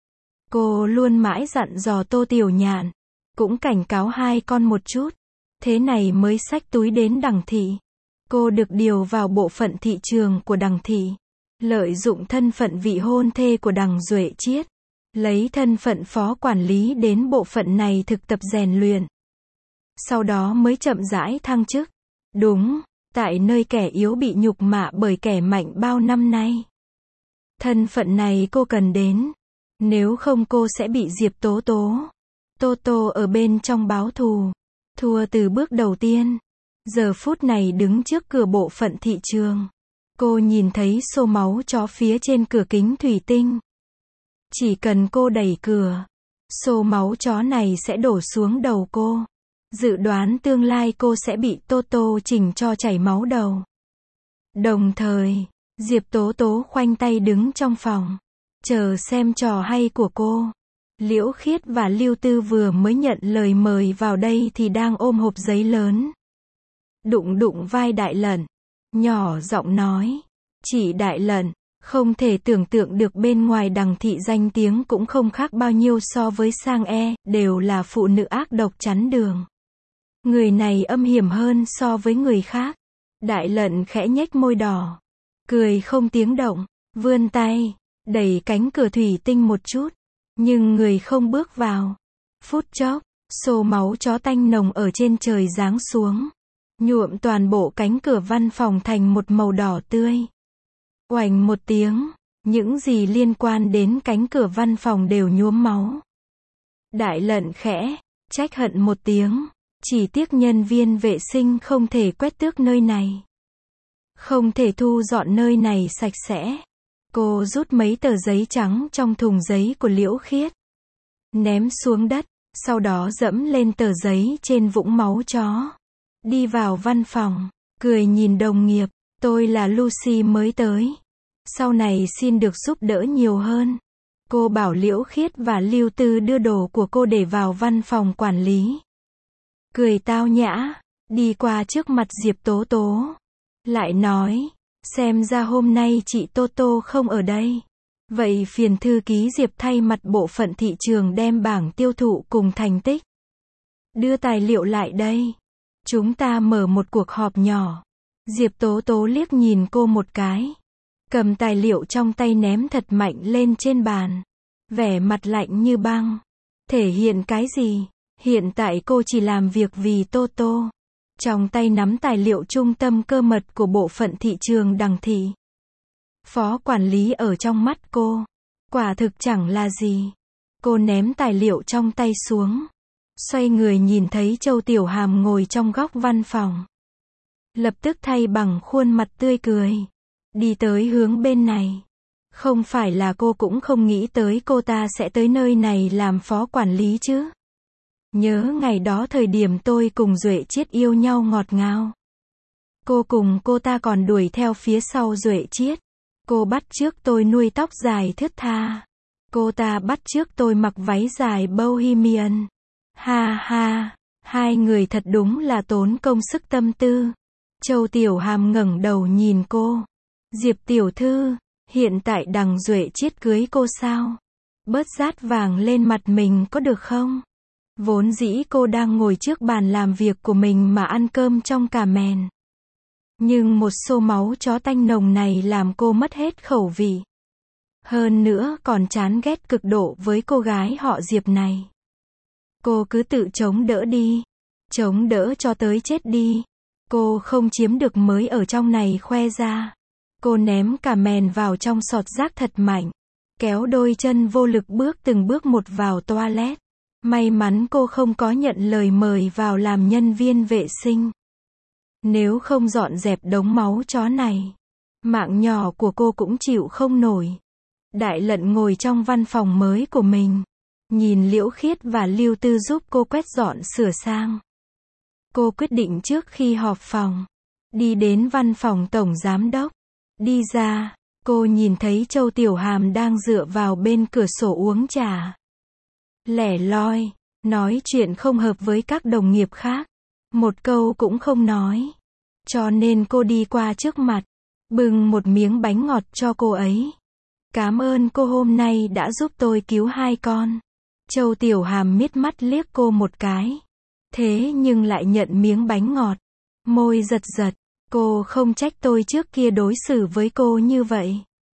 Cô luôn mãi dặn dò Tô Tiểu Nhạn. Cũng cảnh cáo hai con một chút. Thế này mới xách túi đến Đằng thị. Cô được điều vào bộ phận thị trường của Đằng thị. Lợi dụng thân phận vị hôn thê của Đằng Duệ Chiết. Lấy thân phận phó quản lý đến bộ phận này thực tập rèn luyện. Sau đó mới chậm rãi thăng chức. Đúng, tại nơi kẻ yếu bị nhục mạ bởi kẻ mạnh bao năm nay. Thân phận này cô cần đến. Nếu không cô sẽ bị Diệp Tố Tố, Tô Tô ở bên trong báo thù. Thua từ bước đầu tiên. Giờ phút này đứng trước cửa bộ phận thị trường. Cô nhìn thấy xô máu chó phía trên cửa kính thủy tinh. Chỉ cần cô đẩy cửa, xô máu chó này sẽ đổ xuống đầu cô. Dự đoán tương lai cô sẽ bị Tô Tô chỉnh cho chảy máu đầu. Đồng thời, Diệp Tố Tố khoanh tay đứng trong phòng, chờ xem trò hay của cô. Liễu Khiết và Lưu Tư vừa mới nhận lời mời vào đây thì đang ôm hộp giấy lớn. Đụng đụng vai Đại Lận, nhỏ giọng nói, chị Đại Lận, không thể tưởng tượng được bên ngoài Đằng thị danh tiếng cũng không khác bao nhiêu so với Sang E, đều là phụ nữ ác độc chắn đường. Người này âm hiểm hơn so với người khác. Đại Lận khẽ nhếch môi đỏ, cười không tiếng động, vươn tay, đẩy cánh cửa thủy tinh một chút, nhưng người không bước vào. Phút chốc, xô máu chó tanh nồng ở trên trời giáng xuống, nhuộm toàn bộ cánh cửa văn phòng thành một màu đỏ tươi. Oành một tiếng, những gì liên quan đến cánh cửa văn phòng đều nhuốm máu. Đại Lận khẽ trách hận một tiếng, chỉ tiếc nhân viên vệ sinh không thể quét tước nơi này, không thể thu dọn nơi này sạch sẽ. Cô rút mấy tờ giấy trắng trong thùng giấy của Liễu Khiết, ném xuống đất, sau đó dẫm lên tờ giấy trên vũng máu chó. Đi vào văn phòng, cười nhìn đồng nghiệp, tôi là Lucy mới tới. Sau này xin được giúp đỡ nhiều hơn. Cô bảo Liễu Khiết và Lưu Tư đưa đồ của cô để vào văn phòng quản lý. Cười tao nhã, đi qua trước mặt Diệp Tố Tố. Lại nói, xem ra hôm nay chị Tô Tô không ở đây. Vậy phiền thư ký Diệp thay mặt bộ phận thị trường đem bảng tiêu thụ cùng thành tích. Đưa tài liệu lại đây. Chúng ta mở một cuộc họp nhỏ. Diệp Tố Tố liếc nhìn cô một cái. Cầm tài liệu trong tay ném thật mạnh lên trên bàn. Vẻ mặt lạnh như băng. Thể hiện cái gì? Hiện tại cô chỉ làm việc vì Tô Tô. Trong tay nắm tài liệu trung tâm cơ mật của bộ phận thị trường Đằng thị. Phó quản lý ở trong mắt cô. Quả thực chẳng là gì. Cô ném tài liệu trong tay xuống. Xoay người nhìn thấy Châu Tiểu Hàm ngồi trong góc văn phòng. Lập tức thay bằng khuôn mặt tươi cười. Đi tới hướng bên này. Không phải là cô cũng không nghĩ tới cô ta sẽ tới nơi này làm phó quản lý chứ? Nhớ ngày đó thời điểm tôi cùng Duệ Chiết yêu nhau ngọt ngào. Cô cùng cô ta còn đuổi theo phía sau Duệ Chiết. Cô bắt chước tôi nuôi tóc dài thướt tha. Cô ta bắt chước tôi mặc váy dài bohemian. Ha ha, hai người thật đúng là tốn công sức tâm tư. Châu Tiểu Hàm ngẩng đầu nhìn cô. Diệp tiểu thư, hiện tại đằng Duệ Chiết cưới cô sao? Bớt dát vàng lên mặt mình có được không? Vốn dĩ cô đang ngồi trước bàn làm việc của mình mà ăn cơm trong cà mèn. Nhưng một xô máu chó tanh nồng này làm cô mất hết khẩu vị. Hơn nữa còn chán ghét cực độ với cô gái họ Diệp này. Cô cứ tự chống đỡ đi. Chống đỡ cho tới chết đi. Cô không chiếm được mới ở trong này khoe ra. Cô ném cà mèn vào trong sọt rác thật mạnh. Kéo đôi chân vô lực bước từng bước một vào toilet. May mắn cô không có nhận lời mời vào làm nhân viên vệ sinh. Nếu không dọn dẹp đống máu chó này, mạng nhỏ của cô cũng chịu không nổi. Đại Lận ngồi trong văn phòng mới của mình, nhìn Liễu Khiết và Lưu Tư giúp cô quét dọn sửa sang. Cô quyết định trước khi họp phòng, đi đến văn phòng tổng giám đốc. Đi ra, cô nhìn thấy Châu Tiểu Hàm đang dựa vào bên cửa sổ uống trà. Lẻ loi, nói chuyện không hợp với các đồng nghiệp khác. Một câu cũng không nói. Cho nên cô đi qua trước mặt, bưng một miếng bánh ngọt cho cô ấy. Cảm ơn cô hôm nay đã giúp tôi cứu hai con. Châu Tiểu Hàm miết mắt liếc cô một cái. Thế nhưng lại nhận miếng bánh ngọt. Môi giật giật. Cô không trách tôi trước kia đối xử với cô như vậy.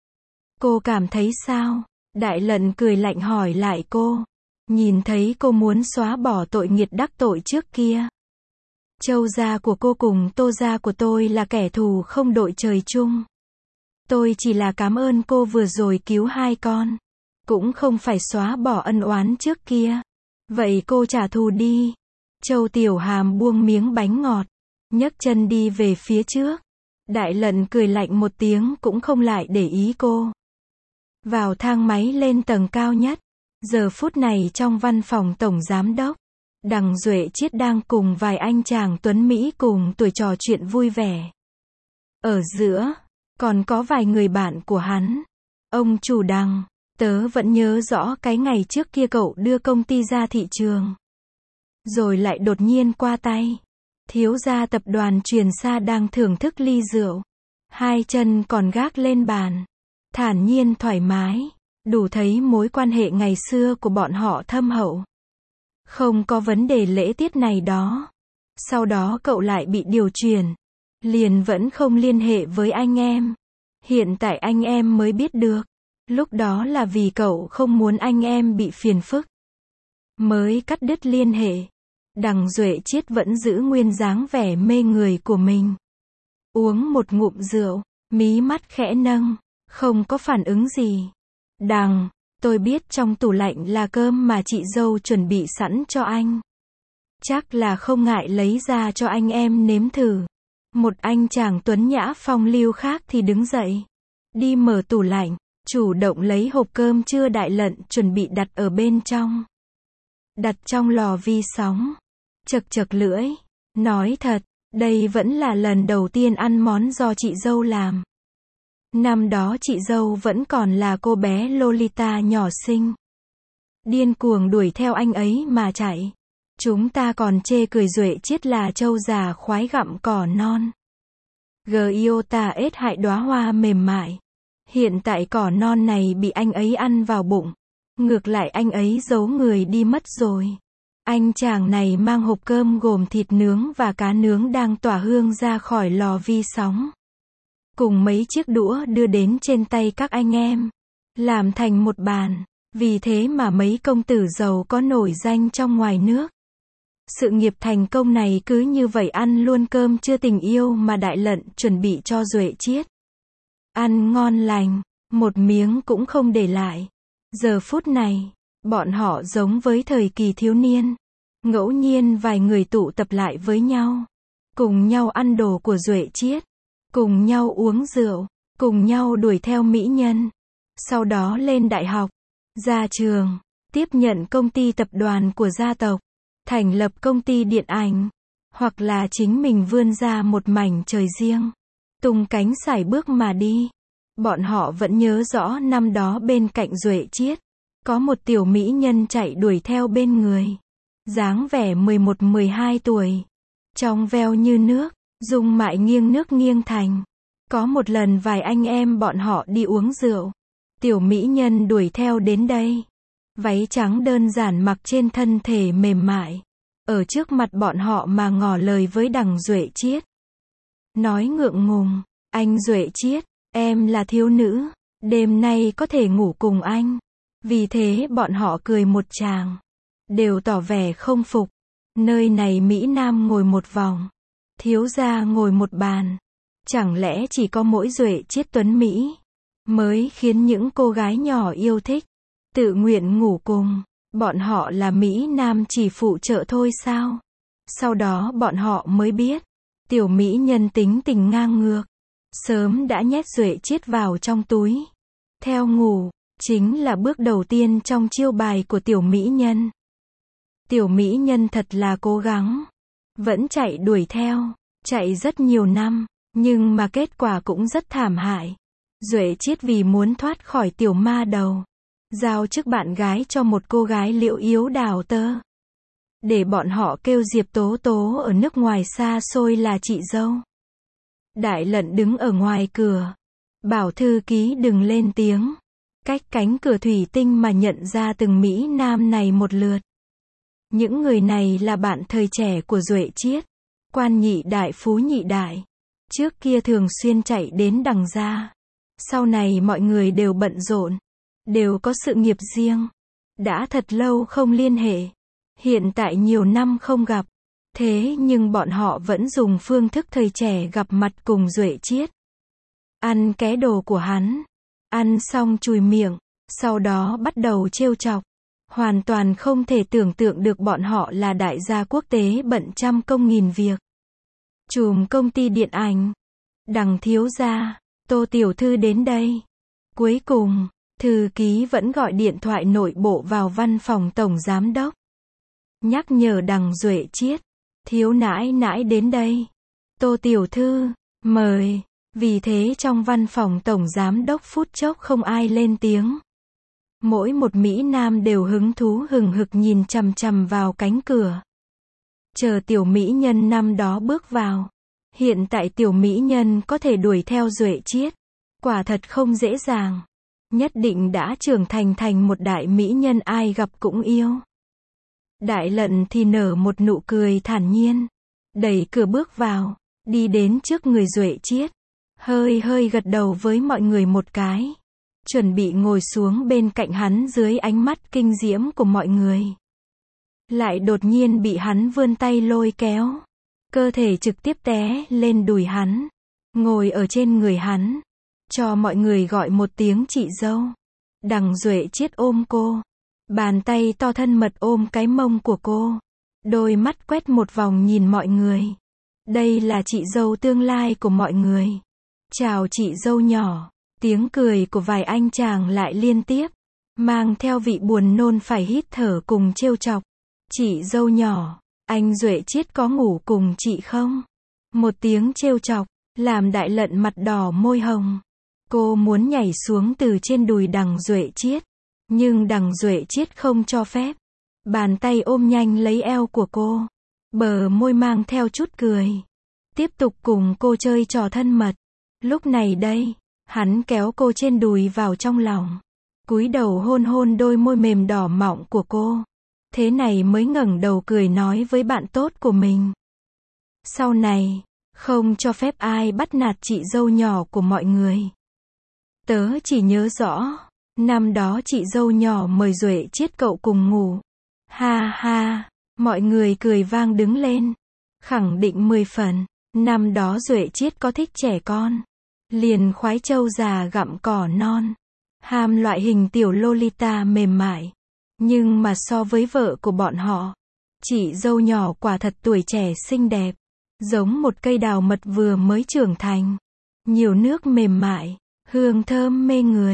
Cô cảm thấy sao? Đại Lận cười lạnh hỏi lại cô. Nhìn thấy cô muốn xóa bỏ tội nghiệt đắc tội trước kia. Châu gia của cô cùng Tô gia của tôi là kẻ thù không đội trời chung. Tôi chỉ là cảm ơn cô vừa rồi cứu hai con. Cũng không phải xóa bỏ ân oán trước kia. Vậy cô trả thù đi. Châu Tiểu Hàm buông miếng bánh ngọt, nhấc chân đi về phía trước. Đại Lận cười lạnh một tiếng cũng không lại để ý cô. Vào thang máy lên tầng cao nhất. Giờ phút này trong văn phòng tổng giám đốc, đằng Duệ Chiết đang cùng vài anh chàng tuấn Mỹ cùng tuổi trò chuyện vui vẻ. Ở giữa, còn có vài người bạn của hắn. Ông chủ Đằng, tớ vẫn nhớ rõ cái ngày trước kia cậu đưa công ty ra thị trường. Rồi lại đột nhiên qua tay. Thiếu gia tập đoàn Truyền Sa đang thưởng thức ly rượu. Hai chân còn gác lên bàn. Thản nhiên thoải mái. Đủ thấy mối quan hệ ngày xưa của bọn họ thâm hậu. Không có vấn đề lễ tiết này đó. Sau đó cậu lại bị điều chuyển. Liền vẫn không liên hệ với anh em. Hiện tại anh em mới biết được. Lúc đó là vì cậu không muốn anh em bị phiền phức. Mới cắt đứt liên hệ. Đằng Duệ Chiết vẫn giữ nguyên dáng vẻ mê người của mình. Uống một ngụm rượu, mí mắt khẽ nâng, không có phản ứng gì. Đằng, tôi biết trong tủ lạnh là cơm mà chị dâu chuẩn bị sẵn cho anh. Chắc là không ngại lấy ra cho anh em nếm thử. Một anh chàng tuấn nhã phong lưu khác thì đứng dậy. Đi mở tủ lạnh, chủ động lấy hộp cơm trưa Đại Lận chuẩn bị đặt ở bên trong. Đặt trong lò vi sóng. Chật chật lưỡi. Nói thật, đây vẫn là lần đầu tiên ăn món do chị dâu làm. Năm đó chị dâu vẫn còn là cô bé Lolita nhỏ xinh. Điên cuồng đuổi theo anh ấy mà chạy. Chúng ta còn chê cười Duệ Chiết là trâu già khoái gặm cỏ non. Giota ết hại đóa hoa mềm mại. Hiện tại cỏ non này bị anh ấy ăn vào bụng. Ngược lại anh ấy giấu người đi mất rồi. Anh chàng này mang hộp cơm gồm thịt nướng và cá nướng đang tỏa hương ra khỏi lò vi sóng. Cùng mấy chiếc đũa đưa đến trên tay các anh em. Làm thành một bàn. Vì thế mà mấy công tử giàu có nổi danh trong ngoài nước. Sự nghiệp thành công này cứ như vậy ăn luôn cơm trưa tình yêu mà Đại Lận chuẩn bị cho Duệ Chiết. Ăn ngon lành, một miếng cũng không để lại. Giờ phút này, bọn họ giống với thời kỳ thiếu niên. Ngẫu nhiên vài người tụ tập lại với nhau. Cùng nhau ăn đồ của Duệ Chiết. Cùng nhau uống rượu. Cùng nhau đuổi theo mỹ nhân. sau đó lên đại học, ra trường, tiếp nhận công ty tập đoàn của gia tộc, thành lập công ty điện ảnh, hoặc là chính mình vươn ra một mảnh trời riêng, tung cánh sải bước mà đi. Bọn họ vẫn nhớ rõ năm đó bên cạnh Duệ Chiết, có một tiểu mỹ nhân chạy đuổi theo bên người. Dáng vẻ 11-12 tuổi, trong veo như nước, dung mạo nghiêng nước nghiêng thành. Có một lần vài anh em bọn họ đi uống rượu, tiểu mỹ nhân đuổi theo đến đây. Váy trắng đơn giản mặc trên thân thể mềm mại, ở trước mặt bọn họ mà ngỏ lời với đằng Duệ Chiết. Nói ngượng ngùng, anh Duệ Chiết, em là thiếu nữ, đêm nay có thể ngủ cùng anh. Vì thế bọn họ cười một tràng, đều tỏ vẻ không phục. Nơi này Mỹ Nam ngồi một vòng, thiếu gia ngồi một bàn. Chẳng lẽ chỉ có mỗi Duệ Chiết tuấn Mỹ mới khiến những cô gái nhỏ yêu thích, tự nguyện ngủ cùng? Bọn họ là Mỹ Nam chỉ phụ trợ thôi sao? Sau đó bọn họ mới biết, tiểu mỹ nhân tính tình ngang ngược, sớm đã nhét Duệ Chiết vào trong túi. Theo ngủ, chính là bước đầu tiên trong chiêu bài của tiểu mỹ nhân. Tiểu mỹ nhân thật là cố gắng, vẫn chạy đuổi theo, chạy rất nhiều năm, nhưng mà kết quả cũng rất thảm hại. Duệ Chiết vì muốn thoát khỏi tiểu ma đầu, giao chức bạn gái cho một cô gái Liễu Yếu Đào Tơ, để bọn họ kêu Diệp Tố Tố ở nước ngoài xa xôi là chị dâu. Đại Lận đứng ở ngoài cửa, bảo thư ký đừng lên tiếng, cách cánh cửa thủy tinh mà nhận ra từng Mỹ Nam này một lượt. Những người này là bạn thời trẻ của Duệ Chiết, quan nhị đại phú nhị đại, trước kia thường xuyên chạy đến đằng gia. Sau này mọi người đều bận rộn, đều có sự nghiệp riêng, đã thật lâu không liên hệ, hiện tại nhiều năm không gặp, thế nhưng bọn họ vẫn dùng phương thức thời trẻ gặp mặt cùng Duệ Chiết. Ăn ké đồ của hắn, ăn xong chùi miệng, sau đó bắt đầu trêu chọc. Hoàn toàn không thể tưởng tượng được bọn họ là đại gia quốc tế bận trăm công nghìn việc. Chùm công ty điện ảnh, đằng thiếu gia, Tô tiểu thư đến đây. Cuối cùng, thư ký vẫn gọi điện thoại nội bộ vào văn phòng tổng giám đốc, nhắc nhở đằng Duệ Chiết, thiếu nãi nãi đến đây. Tô tiểu thư, mời. Vì thế trong văn phòng tổng giám đốc phút chốc không ai lên tiếng. Mỗi một Mỹ Nam đều hứng thú hừng hực nhìn chằm chằm vào cánh cửa, chờ tiểu mỹ nhân năm đó bước vào. Hiện tại tiểu mỹ nhân có thể đuổi theo Duệ Chiết, quả thật không dễ dàng. Nhất định đã trưởng thành một đại mỹ nhân ai gặp cũng yêu. Đại Lận thì nở một nụ cười thản nhiên, đẩy cửa bước vào, đi đến trước người Duệ Chiết, hơi gật đầu với mọi người một cái, chuẩn bị ngồi xuống bên cạnh hắn dưới ánh mắt kinh diễm của mọi người. Lại đột nhiên bị hắn vươn tay lôi kéo, cơ thể trực tiếp té lên đùi hắn, ngồi ở trên người hắn, cho mọi người gọi một tiếng chị dâu. Đằng Duệ Chiết ôm cô, bàn tay to thân mật ôm cái mông của cô, đôi mắt quét một vòng nhìn mọi người. Đây là chị dâu tương lai của mọi người. Chào chị dâu nhỏ. Tiếng cười của vài anh chàng lại liên tiếp, mang theo vị buồn nôn phải hít thở cùng trêu chọc. Chị dâu nhỏ, anh Duệ Chiết có ngủ cùng chị không? Một tiếng trêu chọc, làm Đại Lận mặt đỏ môi hồng. Cô muốn nhảy xuống từ trên đùi đằng Duệ Chiết, nhưng đằng Duệ Chiết không cho phép. Bàn tay ôm nhanh lấy eo của cô, bờ môi mang theo chút cười, tiếp tục cùng cô chơi trò thân mật. Lúc này đây, hắn kéo cô trên đùi vào trong lòng, cúi đầu hôn đôi môi mềm đỏ mọng của cô. Thế này mới ngẩng đầu cười nói với bạn tốt của mình, sau này, không cho phép ai bắt nạt chị dâu nhỏ của mọi người. Tớ chỉ nhớ rõ, năm đó chị dâu nhỏ mời Duệ Chiết cậu cùng ngủ. Ha ha, mọi người cười vang đứng lên, khẳng định 10 phần, năm đó Duệ Chiết có thích trẻ con, liền khoái trâu già gặm cỏ non, ham loại hình tiểu Lolita mềm mại. Nhưng mà so với vợ của bọn họ, chị dâu nhỏ quả thật tuổi trẻ xinh đẹp, giống một cây đào mật vừa mới trưởng thành, nhiều nước mềm mại, hương thơm mê người.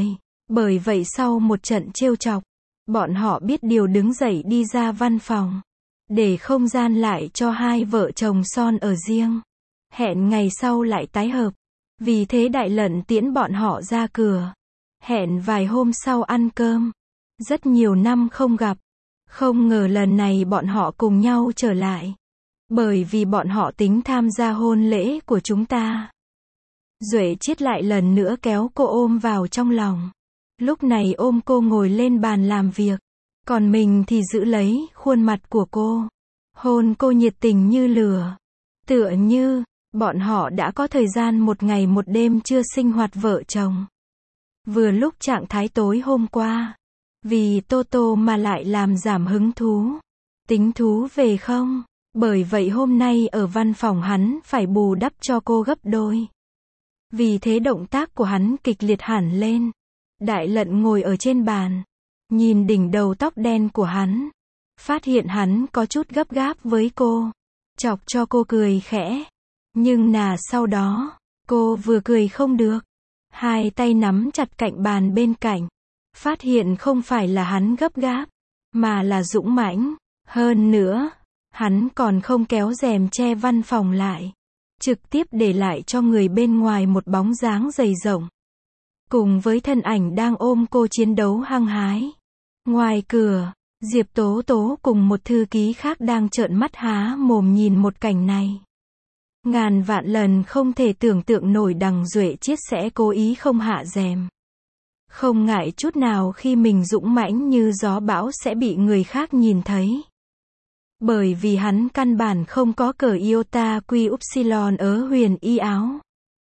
Bởi vậy sau một trận trêu chọc, bọn họ biết điều đứng dậy đi ra văn phòng, để không gian lại cho hai vợ chồng son ở riêng. Hẹn ngày sau lại tái hợp. Vì thế Đại Lận tiễn bọn họ ra cửa. Hẹn vài hôm sau ăn cơm. Rất nhiều năm không gặp. Không ngờ lần này bọn họ cùng nhau trở lại. Bởi vì bọn họ tính tham gia hôn lễ của chúng ta. Duệ Chiết lại lần nữa kéo cô ôm vào trong lòng. Lúc này ôm cô ngồi lên bàn làm việc. Còn mình thì giữ lấy khuôn mặt của cô. Hôn cô nhiệt tình như lửa. Tựa như, bọn họ đã có thời gian một ngày một đêm chưa sinh hoạt vợ chồng. Vừa lúc trạng thái tối hôm qua. Vì Toto mà lại làm giảm hứng thú. Tính thú về không? Bởi vậy hôm nay ở văn phòng hắn phải bù đắp cho cô gấp đôi. Vì thế động tác của hắn kịch liệt hẳn lên. Đại Lận ngồi ở trên bàn. Nhìn đỉnh đầu tóc đen của hắn. Phát hiện hắn có chút gấp gáp với cô. Chọc cho cô cười khẽ. Nhưng sau đó, cô vừa cười không được. Hai tay nắm chặt cạnh bàn bên cạnh. Phát hiện không phải là hắn gấp gáp, mà là dũng mãnh. Hơn nữa, hắn còn không kéo rèm che văn phòng lại. Trực tiếp để lại cho người bên ngoài một bóng dáng dày rộng. Cùng với thân ảnh đang ôm cô chiến đấu hăng hái. Ngoài cửa, Diệp Tố Tố cùng một thư ký khác đang trợn mắt há mồm nhìn một cảnh này. Ngàn vạn lần không thể tưởng tượng nổi Đằng Duệ Chiết sẽ cố ý không hạ rèm. Không ngại chút nào khi mình dũng mãnh như gió bão sẽ bị người khác nhìn thấy. Bởi vì hắn căn bản không có cờ iota quy upsilon ở huyền y áo.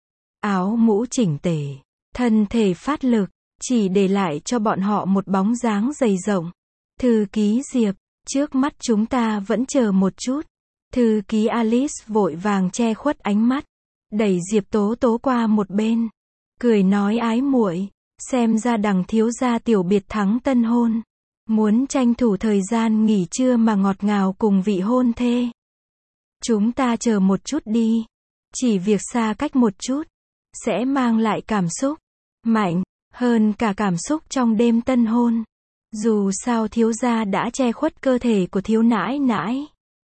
Áo mũ chỉnh tề, thân thể phát lực, chỉ để lại cho bọn họ một bóng dáng dày rộng. Thư ký Diệp, trước mắt chúng ta vẫn chờ một chút. Thư ký Alice vội vàng che khuất ánh mắt, đẩy Diệp Tố Tố qua một bên, cười nói ái muội, xem ra Đằng thiếu gia tiểu biệt thắng tân hôn, muốn tranh thủ thời gian nghỉ trưa mà ngọt ngào cùng vị hôn thê. Chúng ta chờ một chút đi, chỉ việc xa cách một chút, sẽ mang lại cảm xúc mạnh hơn cả cảm xúc trong đêm tân hôn. Dù sao thiếu gia đã che khuất cơ thể của thiếu nãi nãi,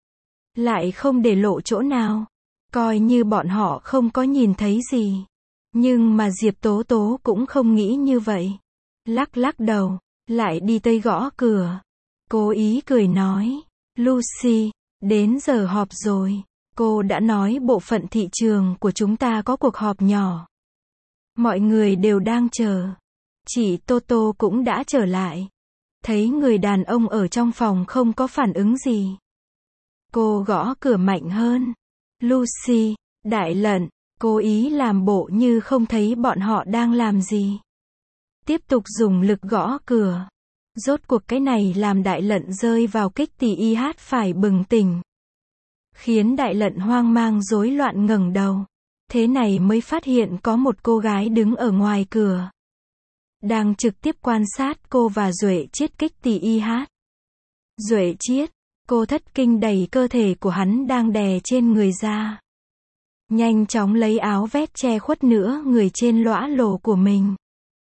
lại không để lộ chỗ nào, coi như bọn họ không có nhìn thấy gì. Nhưng mà Diệp Tố Tố cũng không nghĩ như vậy. Lắc lắc đầu, lại đi tới gõ cửa. Cố ý cười nói, Lucy, đến giờ họp rồi. Cô đã nói bộ phận thị trường của chúng ta có cuộc họp nhỏ. Mọi người đều đang chờ. Chị Toto cũng đã trở lại. Thấy người đàn ông ở trong phòng không có phản ứng gì. Cô gõ cửa mạnh hơn. Lucy, Đại Lận, cố ý làm bộ như không thấy bọn họ đang làm gì. Tiếp tục dùng lực gõ cửa. Rốt cuộc cái này làm Đại Lận rơi vào kích tỉ y hát phải bừng tỉnh. Khiến Đại Lận hoang mang rối loạn ngẩng đầu. Thế này mới phát hiện có một cô gái đứng ở ngoài cửa. Đang trực tiếp quan sát cô và Duệ Chiết kích tỉ y hát. Duệ Chiết, cô thất kinh đẩy cơ thể của hắn đang đè trên người ra. Nhanh chóng lấy áo vét che khuất nửa người trên lõa lồ của mình.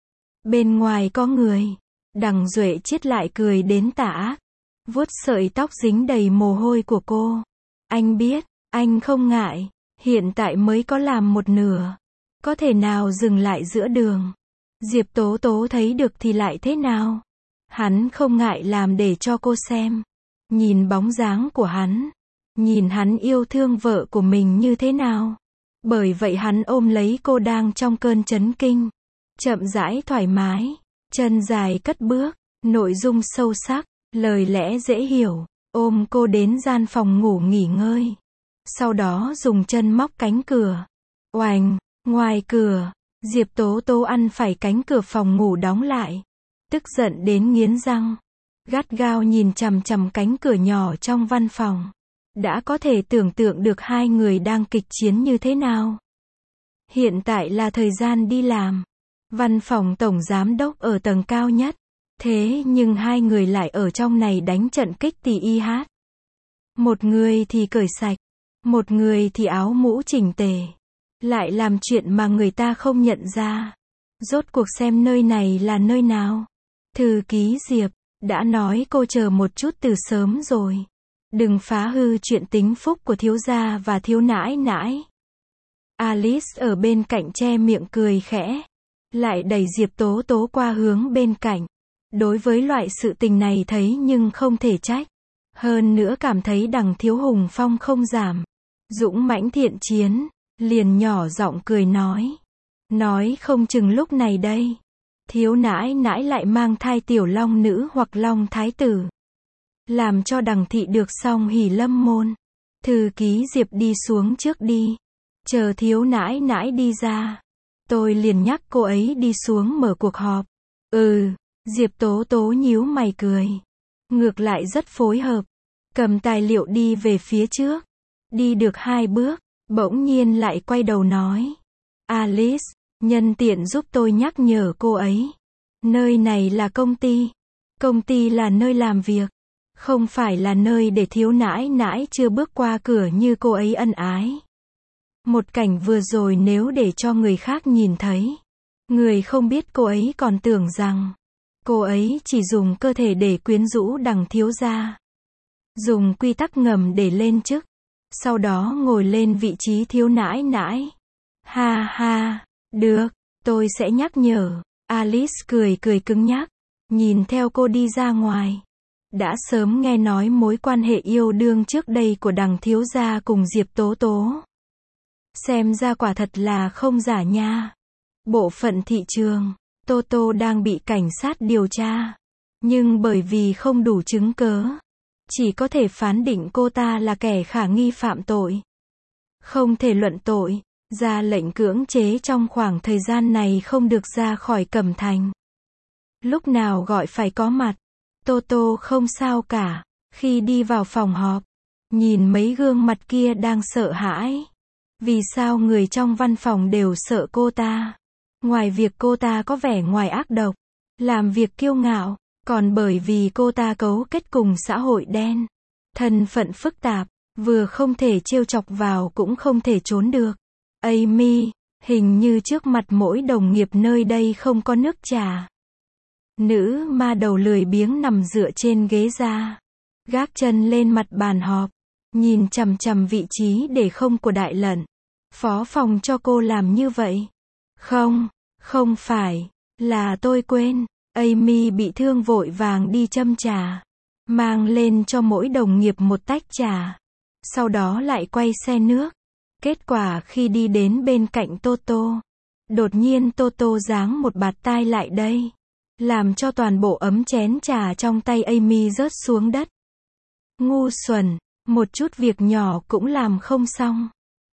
Bên ngoài có người. Đằng Duệ Chiết lại cười đến tà ác. Vuốt sợi tóc dính đầy mồ hôi của cô. Anh biết, anh không ngại. Hiện tại mới có làm một nửa. Có thể nào dừng lại giữa đường. Diệp Tố Tố thấy được thì lại thế nào. Hắn không ngại làm để cho cô xem. Nhìn bóng dáng của hắn. Nhìn hắn yêu thương vợ của mình như thế nào. Bởi vậy hắn ôm lấy cô đang trong cơn chấn kinh. Chậm rãi thoải mái. Chân dài cất bước. Nội dung sâu sắc. Lời lẽ dễ hiểu. Ôm cô đến gian phòng ngủ nghỉ ngơi. Sau đó dùng chân móc cánh cửa. Oành, ngoài cửa. Diệp Tố Tố ăn phải cánh cửa phòng ngủ đóng lại. Tức giận đến nghiến răng. Gắt gao nhìn chằm chằm cánh cửa nhỏ trong văn phòng. Đã có thể tưởng tượng được hai người đang kịch chiến như thế nào. Hiện tại là thời gian đi làm. Văn phòng tổng giám đốc ở tầng cao nhất. Thế nhưng hai người lại ở trong này đánh trận kích tỉ y hát. Một người thì cởi sạch. Một người thì áo mũ chỉnh tề. Lại làm chuyện mà người ta không nhận ra. Rốt cuộc xem nơi này là nơi nào? Thư ký Diệp, đã nói cô chờ một chút từ sớm rồi. Đừng phá hư chuyện tính phúc của thiếu gia và thiếu nãi nãi. Alice ở bên cạnh che miệng cười khẽ. Lại đẩy Diệp Tố Tố qua hướng bên cạnh. Đối với loại sự tình này thấy nhưng không thể trách. Hơn nữa cảm thấy đằng Thiếu Hùng Phong không giảm. Dũng mãnh thiện chiến, liền nhỏ giọng cười nói. Nói không chừng lúc này đây. Thiếu nãi nãi lại mang thai tiểu long nữ hoặc long thái tử. Làm cho đằng thị được song hỷ lâm môn. Thư ký Diệp đi xuống trước đi. Chờ thiếu nãi nãi đi ra. Tôi liền nhắc cô ấy đi xuống mở cuộc họp. Diệp Tố Tố nhíu mày cười. Ngược lại rất phối hợp. Cầm tài liệu đi về phía trước. Đi được 2 bước, bỗng nhiên lại quay đầu nói. Alice, nhân tiện giúp tôi nhắc nhở cô ấy. Nơi này là công ty. Công ty là nơi làm việc. Không phải là nơi để thiếu nãi nãi chưa bước qua cửa như cô ấy ân ái. Một cảnh vừa rồi nếu để cho người khác nhìn thấy. Người không biết cô ấy còn tưởng rằng cô ấy chỉ dùng cơ thể để quyến rũ đằng thiếu gia. Dùng quy tắc ngầm để lên chức. Sau đó ngồi lên vị trí thiếu nãi nãi. Ha ha, được, tôi sẽ nhắc nhở. Alice cười cứng nhắc. Nhìn theo cô đi ra ngoài. Đã sớm nghe nói mối quan hệ yêu đương trước đây của đằng thiếu gia cùng Diệp Tố Tố. Xem ra quả thật là không giả nha. Bộ phận thị trường, Tô Tô đang bị cảnh sát điều tra. Nhưng bởi vì không đủ chứng cớ, chỉ có thể phán định cô ta là kẻ khả nghi phạm tội. Không thể luận tội, ra lệnh cưỡng chế trong khoảng thời gian này không được ra khỏi Cẩm Thành. Lúc nào gọi phải có mặt. Tô Tô không sao cả. Khi đi vào phòng họp, nhìn mấy gương mặt kia đang sợ hãi. Vì sao người trong văn phòng đều sợ cô ta? Ngoài việc cô ta có vẻ ngoài ác độc, làm việc kiêu ngạo, còn bởi vì cô ta cấu kết cùng xã hội đen. Thân phận phức tạp, vừa không thể trêu chọc vào cũng không thể trốn được. Amy, hình như trước mặt mỗi đồng nghiệp nơi đây không có nước trà. Nữ ma đầu lười biếng nằm dựa trên ghế ra. Gác chân lên mặt bàn họp. Nhìn chằm chằm vị trí để không của Đại Lận. Phó phòng cho cô làm như vậy. Không phải. Là tôi quên. Amy bị thương vội vàng đi châm trà. Mang lên cho mỗi đồng nghiệp một tách trà. Sau đó lại quay xe nước. Kết quả khi đi đến bên cạnh Toto. Đột nhiên Toto giáng một bạt tai lại đây. Làm cho toàn bộ ấm chén trà trong tay Amy rớt xuống đất. Ngu xuẩn, một chút việc nhỏ cũng làm không xong.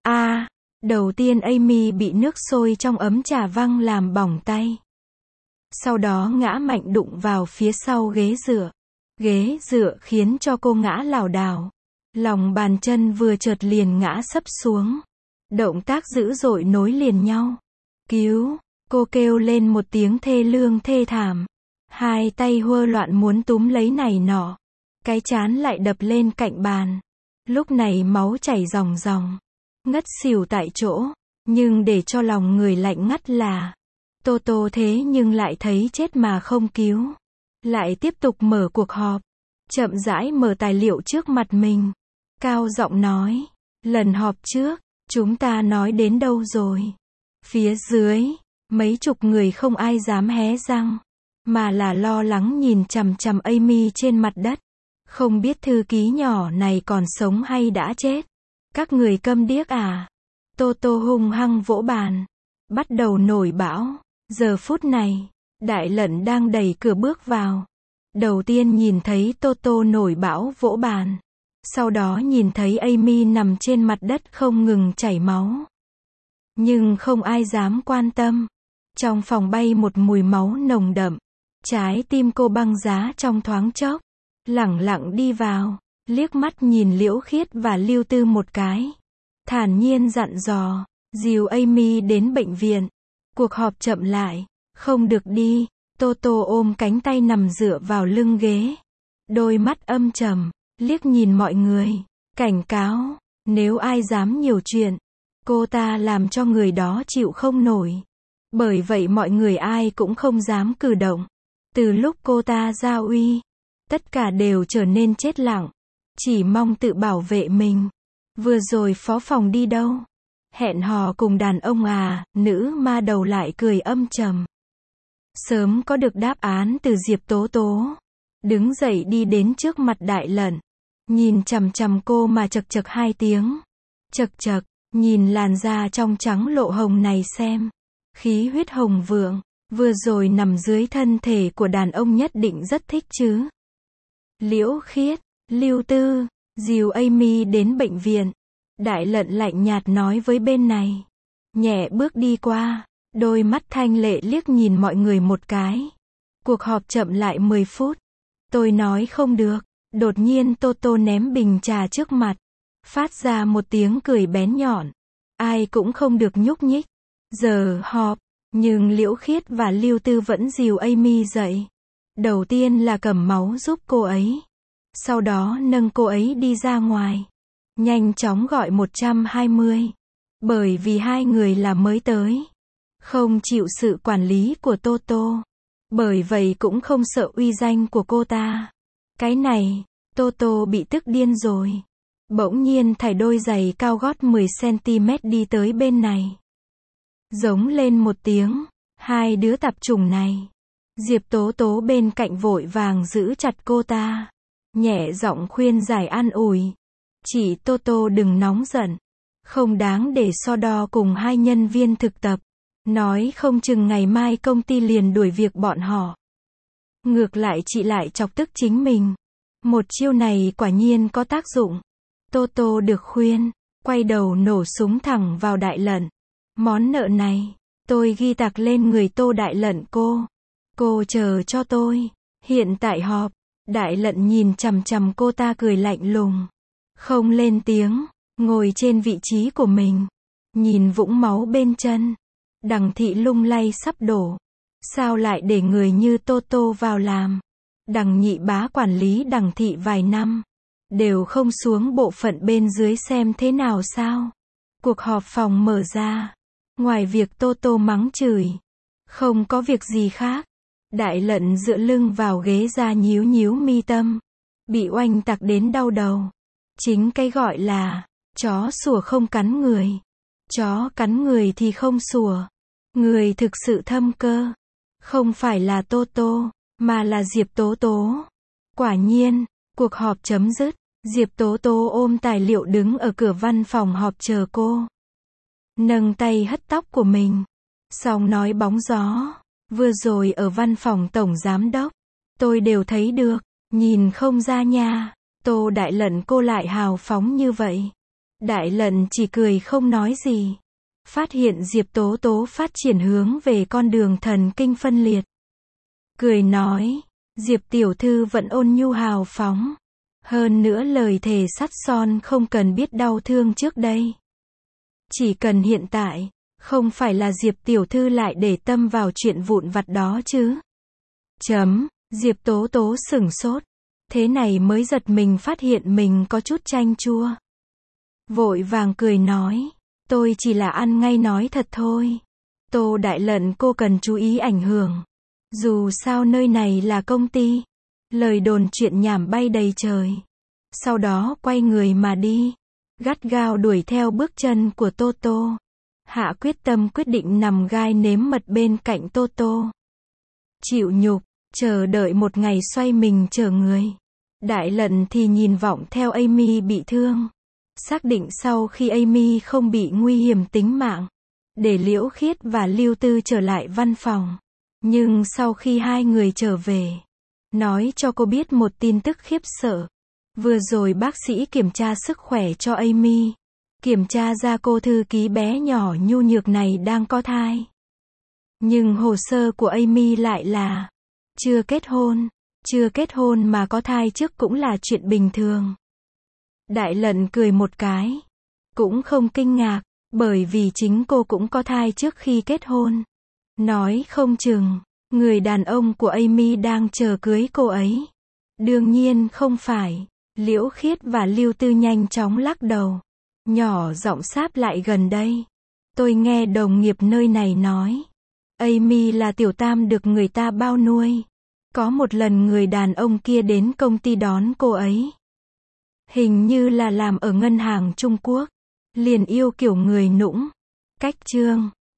Đầu tiên Amy bị nước sôi trong ấm trà văng làm bỏng tay. Sau đó ngã mạnh đụng vào phía sau ghế dựa. Ghế dựa khiến cho cô ngã lảo đảo. Lòng bàn chân vừa trượt liền ngã sấp xuống. Động tác dữ dội nối liền nhau. Cứu! Cô kêu lên một tiếng thê lương thê thảm. Hai tay hơ loạn muốn túm lấy này nọ. Cái trán lại đập lên cạnh bàn. Lúc này máu chảy ròng ròng. Ngất xỉu tại chỗ. Nhưng để cho lòng người lạnh ngắt là Toto thế nhưng lại thấy chết mà không cứu. Lại tiếp tục mở cuộc họp. Chậm rãi mở tài liệu trước mặt mình. Cao giọng nói. Lần họp trước, chúng ta nói đến đâu rồi? Phía dưới, mấy chục người không ai dám hé răng. Mà là lo lắng nhìn chằm chằm Amy trên mặt đất. Không biết thư ký nhỏ này còn sống hay đã chết. Các người câm điếc à? Toto hung hăng vỗ bàn. Bắt đầu nổi bão. Giờ phút này, Đại Lận đang đẩy cửa bước vào. Đầu tiên nhìn thấy Toto nổi bão vỗ bàn. Sau đó nhìn thấy Amy nằm trên mặt đất không ngừng chảy máu. Nhưng không ai dám quan tâm. Trong phòng bay một mùi máu nồng đậm. Trái tim cô băng giá trong thoáng chốc. Lẳng lặng đi vào. Liếc mắt nhìn Liễu Khiết và Lưu Tư một cái. Thản nhiên dặn dò. Dìu Amy đến bệnh viện. Cuộc họp chậm lại. Không được đi. Toto ôm cánh tay nằm dựa vào lưng ghế. Đôi mắt âm trầm. Liếc nhìn mọi người. Cảnh cáo. Nếu ai dám nhiều chuyện. Cô ta làm cho người đó chịu không nổi. Bởi vậy mọi người ai cũng không dám cử động. Từ lúc cô ta ra uy, tất cả đều trở nên chết lặng, chỉ mong tự bảo vệ mình. Vừa rồi phó phòng đi đâu? Hẹn hò cùng đàn ông à? Nữ ma đầu lại cười âm trầm. Sớm có được đáp án từ Diệp Tố Tố. Đứng dậy đi đến trước mặt Đại Lận. Nhìn chằm chằm cô mà chậc chậc 2 tiếng. Chậc chậc, nhìn làn da trong trắng lộ hồng này xem. Khí huyết hồng vượng, vừa rồi nằm dưới thân thể của đàn ông nhất định rất thích chứ. Liễu Khiết, Lưu Tư, dìu Amy đến bệnh viện. Đại Lận lạnh nhạt nói với bên này. Nhẹ bước đi qua, đôi mắt thanh lệ liếc nhìn mọi người một cái. Cuộc họp chậm lại 10 phút. Tôi nói không được. Đột nhiên Toto ném bình trà trước mặt. Phát ra một tiếng cười bén nhọn. Ai cũng không được nhúc nhích. Giờ họp, nhưng Liễu Khiết và Lưu Tư vẫn dìu Amy dậy. Đầu tiên là cầm máu giúp cô ấy. Sau đó nâng cô ấy đi ra ngoài. Nhanh chóng gọi 120. Bởi vì hai người là mới tới. Không chịu sự quản lý của Toto. Bởi vậy cũng không sợ uy danh của cô ta. Cái này, Toto bị tức điên rồi. Bỗng nhiên thảy đôi giày cao gót 10cm đi tới bên này. Giống lên một tiếng. Hai đứa tạp chủng này. Diệp Tố Tố bên cạnh vội vàng giữ chặt cô ta. Nhẹ giọng khuyên giải an ủi. Chị Toto đừng nóng giận. Không đáng để so đo cùng hai nhân viên thực tập. Nói không chừng ngày mai công ty liền đuổi việc bọn họ. Ngược lại chị lại chọc tức chính mình. Một chiêu này quả nhiên có tác dụng. Toto được khuyên, quay đầu nổ súng thẳng vào Đại Lận. Món nợ này, tôi ghi tạc lên người Tô Đại Lận cô. Cô chờ cho tôi. Hiện tại họp, Đại Lận nhìn chằm chằm cô ta cười lạnh lùng. Không lên tiếng, ngồi trên vị trí của mình. Nhìn vũng máu bên chân. Đằng thị lung lay sắp đổ. Sao lại để người như Toto vào làm? Đằng nhị bá quản lý đằng thị vài năm. Đều không xuống bộ phận bên dưới xem thế nào sao? Cuộc họp phòng mở ra. Ngoài việc Toto mắng chửi. Không có việc gì khác. Đại Lận dựa lưng vào ghế ra nhíu nhíu mi tâm. Bị oanh tạc đến đau đầu. Chính cái gọi là chó sủa không cắn người. Chó cắn người thì không sủa. Người thực sự thâm cơ. Không phải là Toto, mà là Diệp Tố Tố. Quả nhiên, cuộc họp chấm dứt. Diệp Tố Tố ôm tài liệu đứng ở cửa văn phòng họp chờ cô. Nâng tay hất tóc của mình. Xong nói bóng gió. Vừa rồi ở văn phòng tổng giám đốc. Tôi đều thấy được. Nhìn không ra nha. Tô Đại Lận cô lại hào phóng như vậy. Đại Lận chỉ cười không nói gì. Phát hiện Diệp Tố Tố phát triển hướng về con đường thần kinh phân liệt. Cười nói. Diệp tiểu thư vẫn ôn nhu hào phóng. Hơn nữa lời thề sắt son không cần biết đau thương trước đây. Chỉ cần hiện tại, không phải là Diệp tiểu thư lại để tâm vào chuyện vụn vặt đó chứ. Diệp Tố Tố sửng sốt. Thế này mới giật mình phát hiện mình có chút chanh chua. Vội vàng cười nói. Tôi chỉ là ăn ngay nói thật thôi. Tô Đại Lận cô cần chú ý ảnh hưởng. Dù sao nơi này là công ty. Lời đồn chuyện nhảm bay đầy trời. Sau đó quay người mà đi. Gắt gao đuổi theo bước chân của Toto. Hạ quyết tâm quyết định nằm gai nếm mật bên cạnh Toto. Chịu nhục, chờ đợi một ngày xoay mình chờ người. Đại Lận thì nhìn vọng theo Amy bị thương. Xác định sau khi Amy không bị nguy hiểm tính mạng. Để Liễu Khiết và Lưu Tư trở lại văn phòng. Nhưng sau khi hai người trở về. Nói cho cô biết một tin tức khiếp sợ. Vừa rồi bác sĩ kiểm tra sức khỏe cho Amy. Kiểm tra ra cô thư ký bé nhỏ nhu nhược này đang có thai. Nhưng hồ sơ của Amy lại là chưa kết hôn. Chưa kết hôn mà có thai trước cũng là chuyện bình thường. Đại Lận cười một cái. Cũng không kinh ngạc, bởi vì chính cô cũng có thai trước khi kết hôn. Nói không chừng, người đàn ông của Amy đang chờ cưới cô ấy. Đương nhiên không phải. Liễu Khiết và Lưu Tư nhanh chóng lắc đầu. Nhỏ giọng sáp lại gần đây. Tôi nghe đồng nghiệp nơi này nói. Amy là tiểu tam được người ta bao nuôi. Có một lần người đàn ông kia đến công ty đón cô ấy. Hình như là làm ở ngân hàng Trung Quốc. Liền yêu kiểu người nũng. Cách chương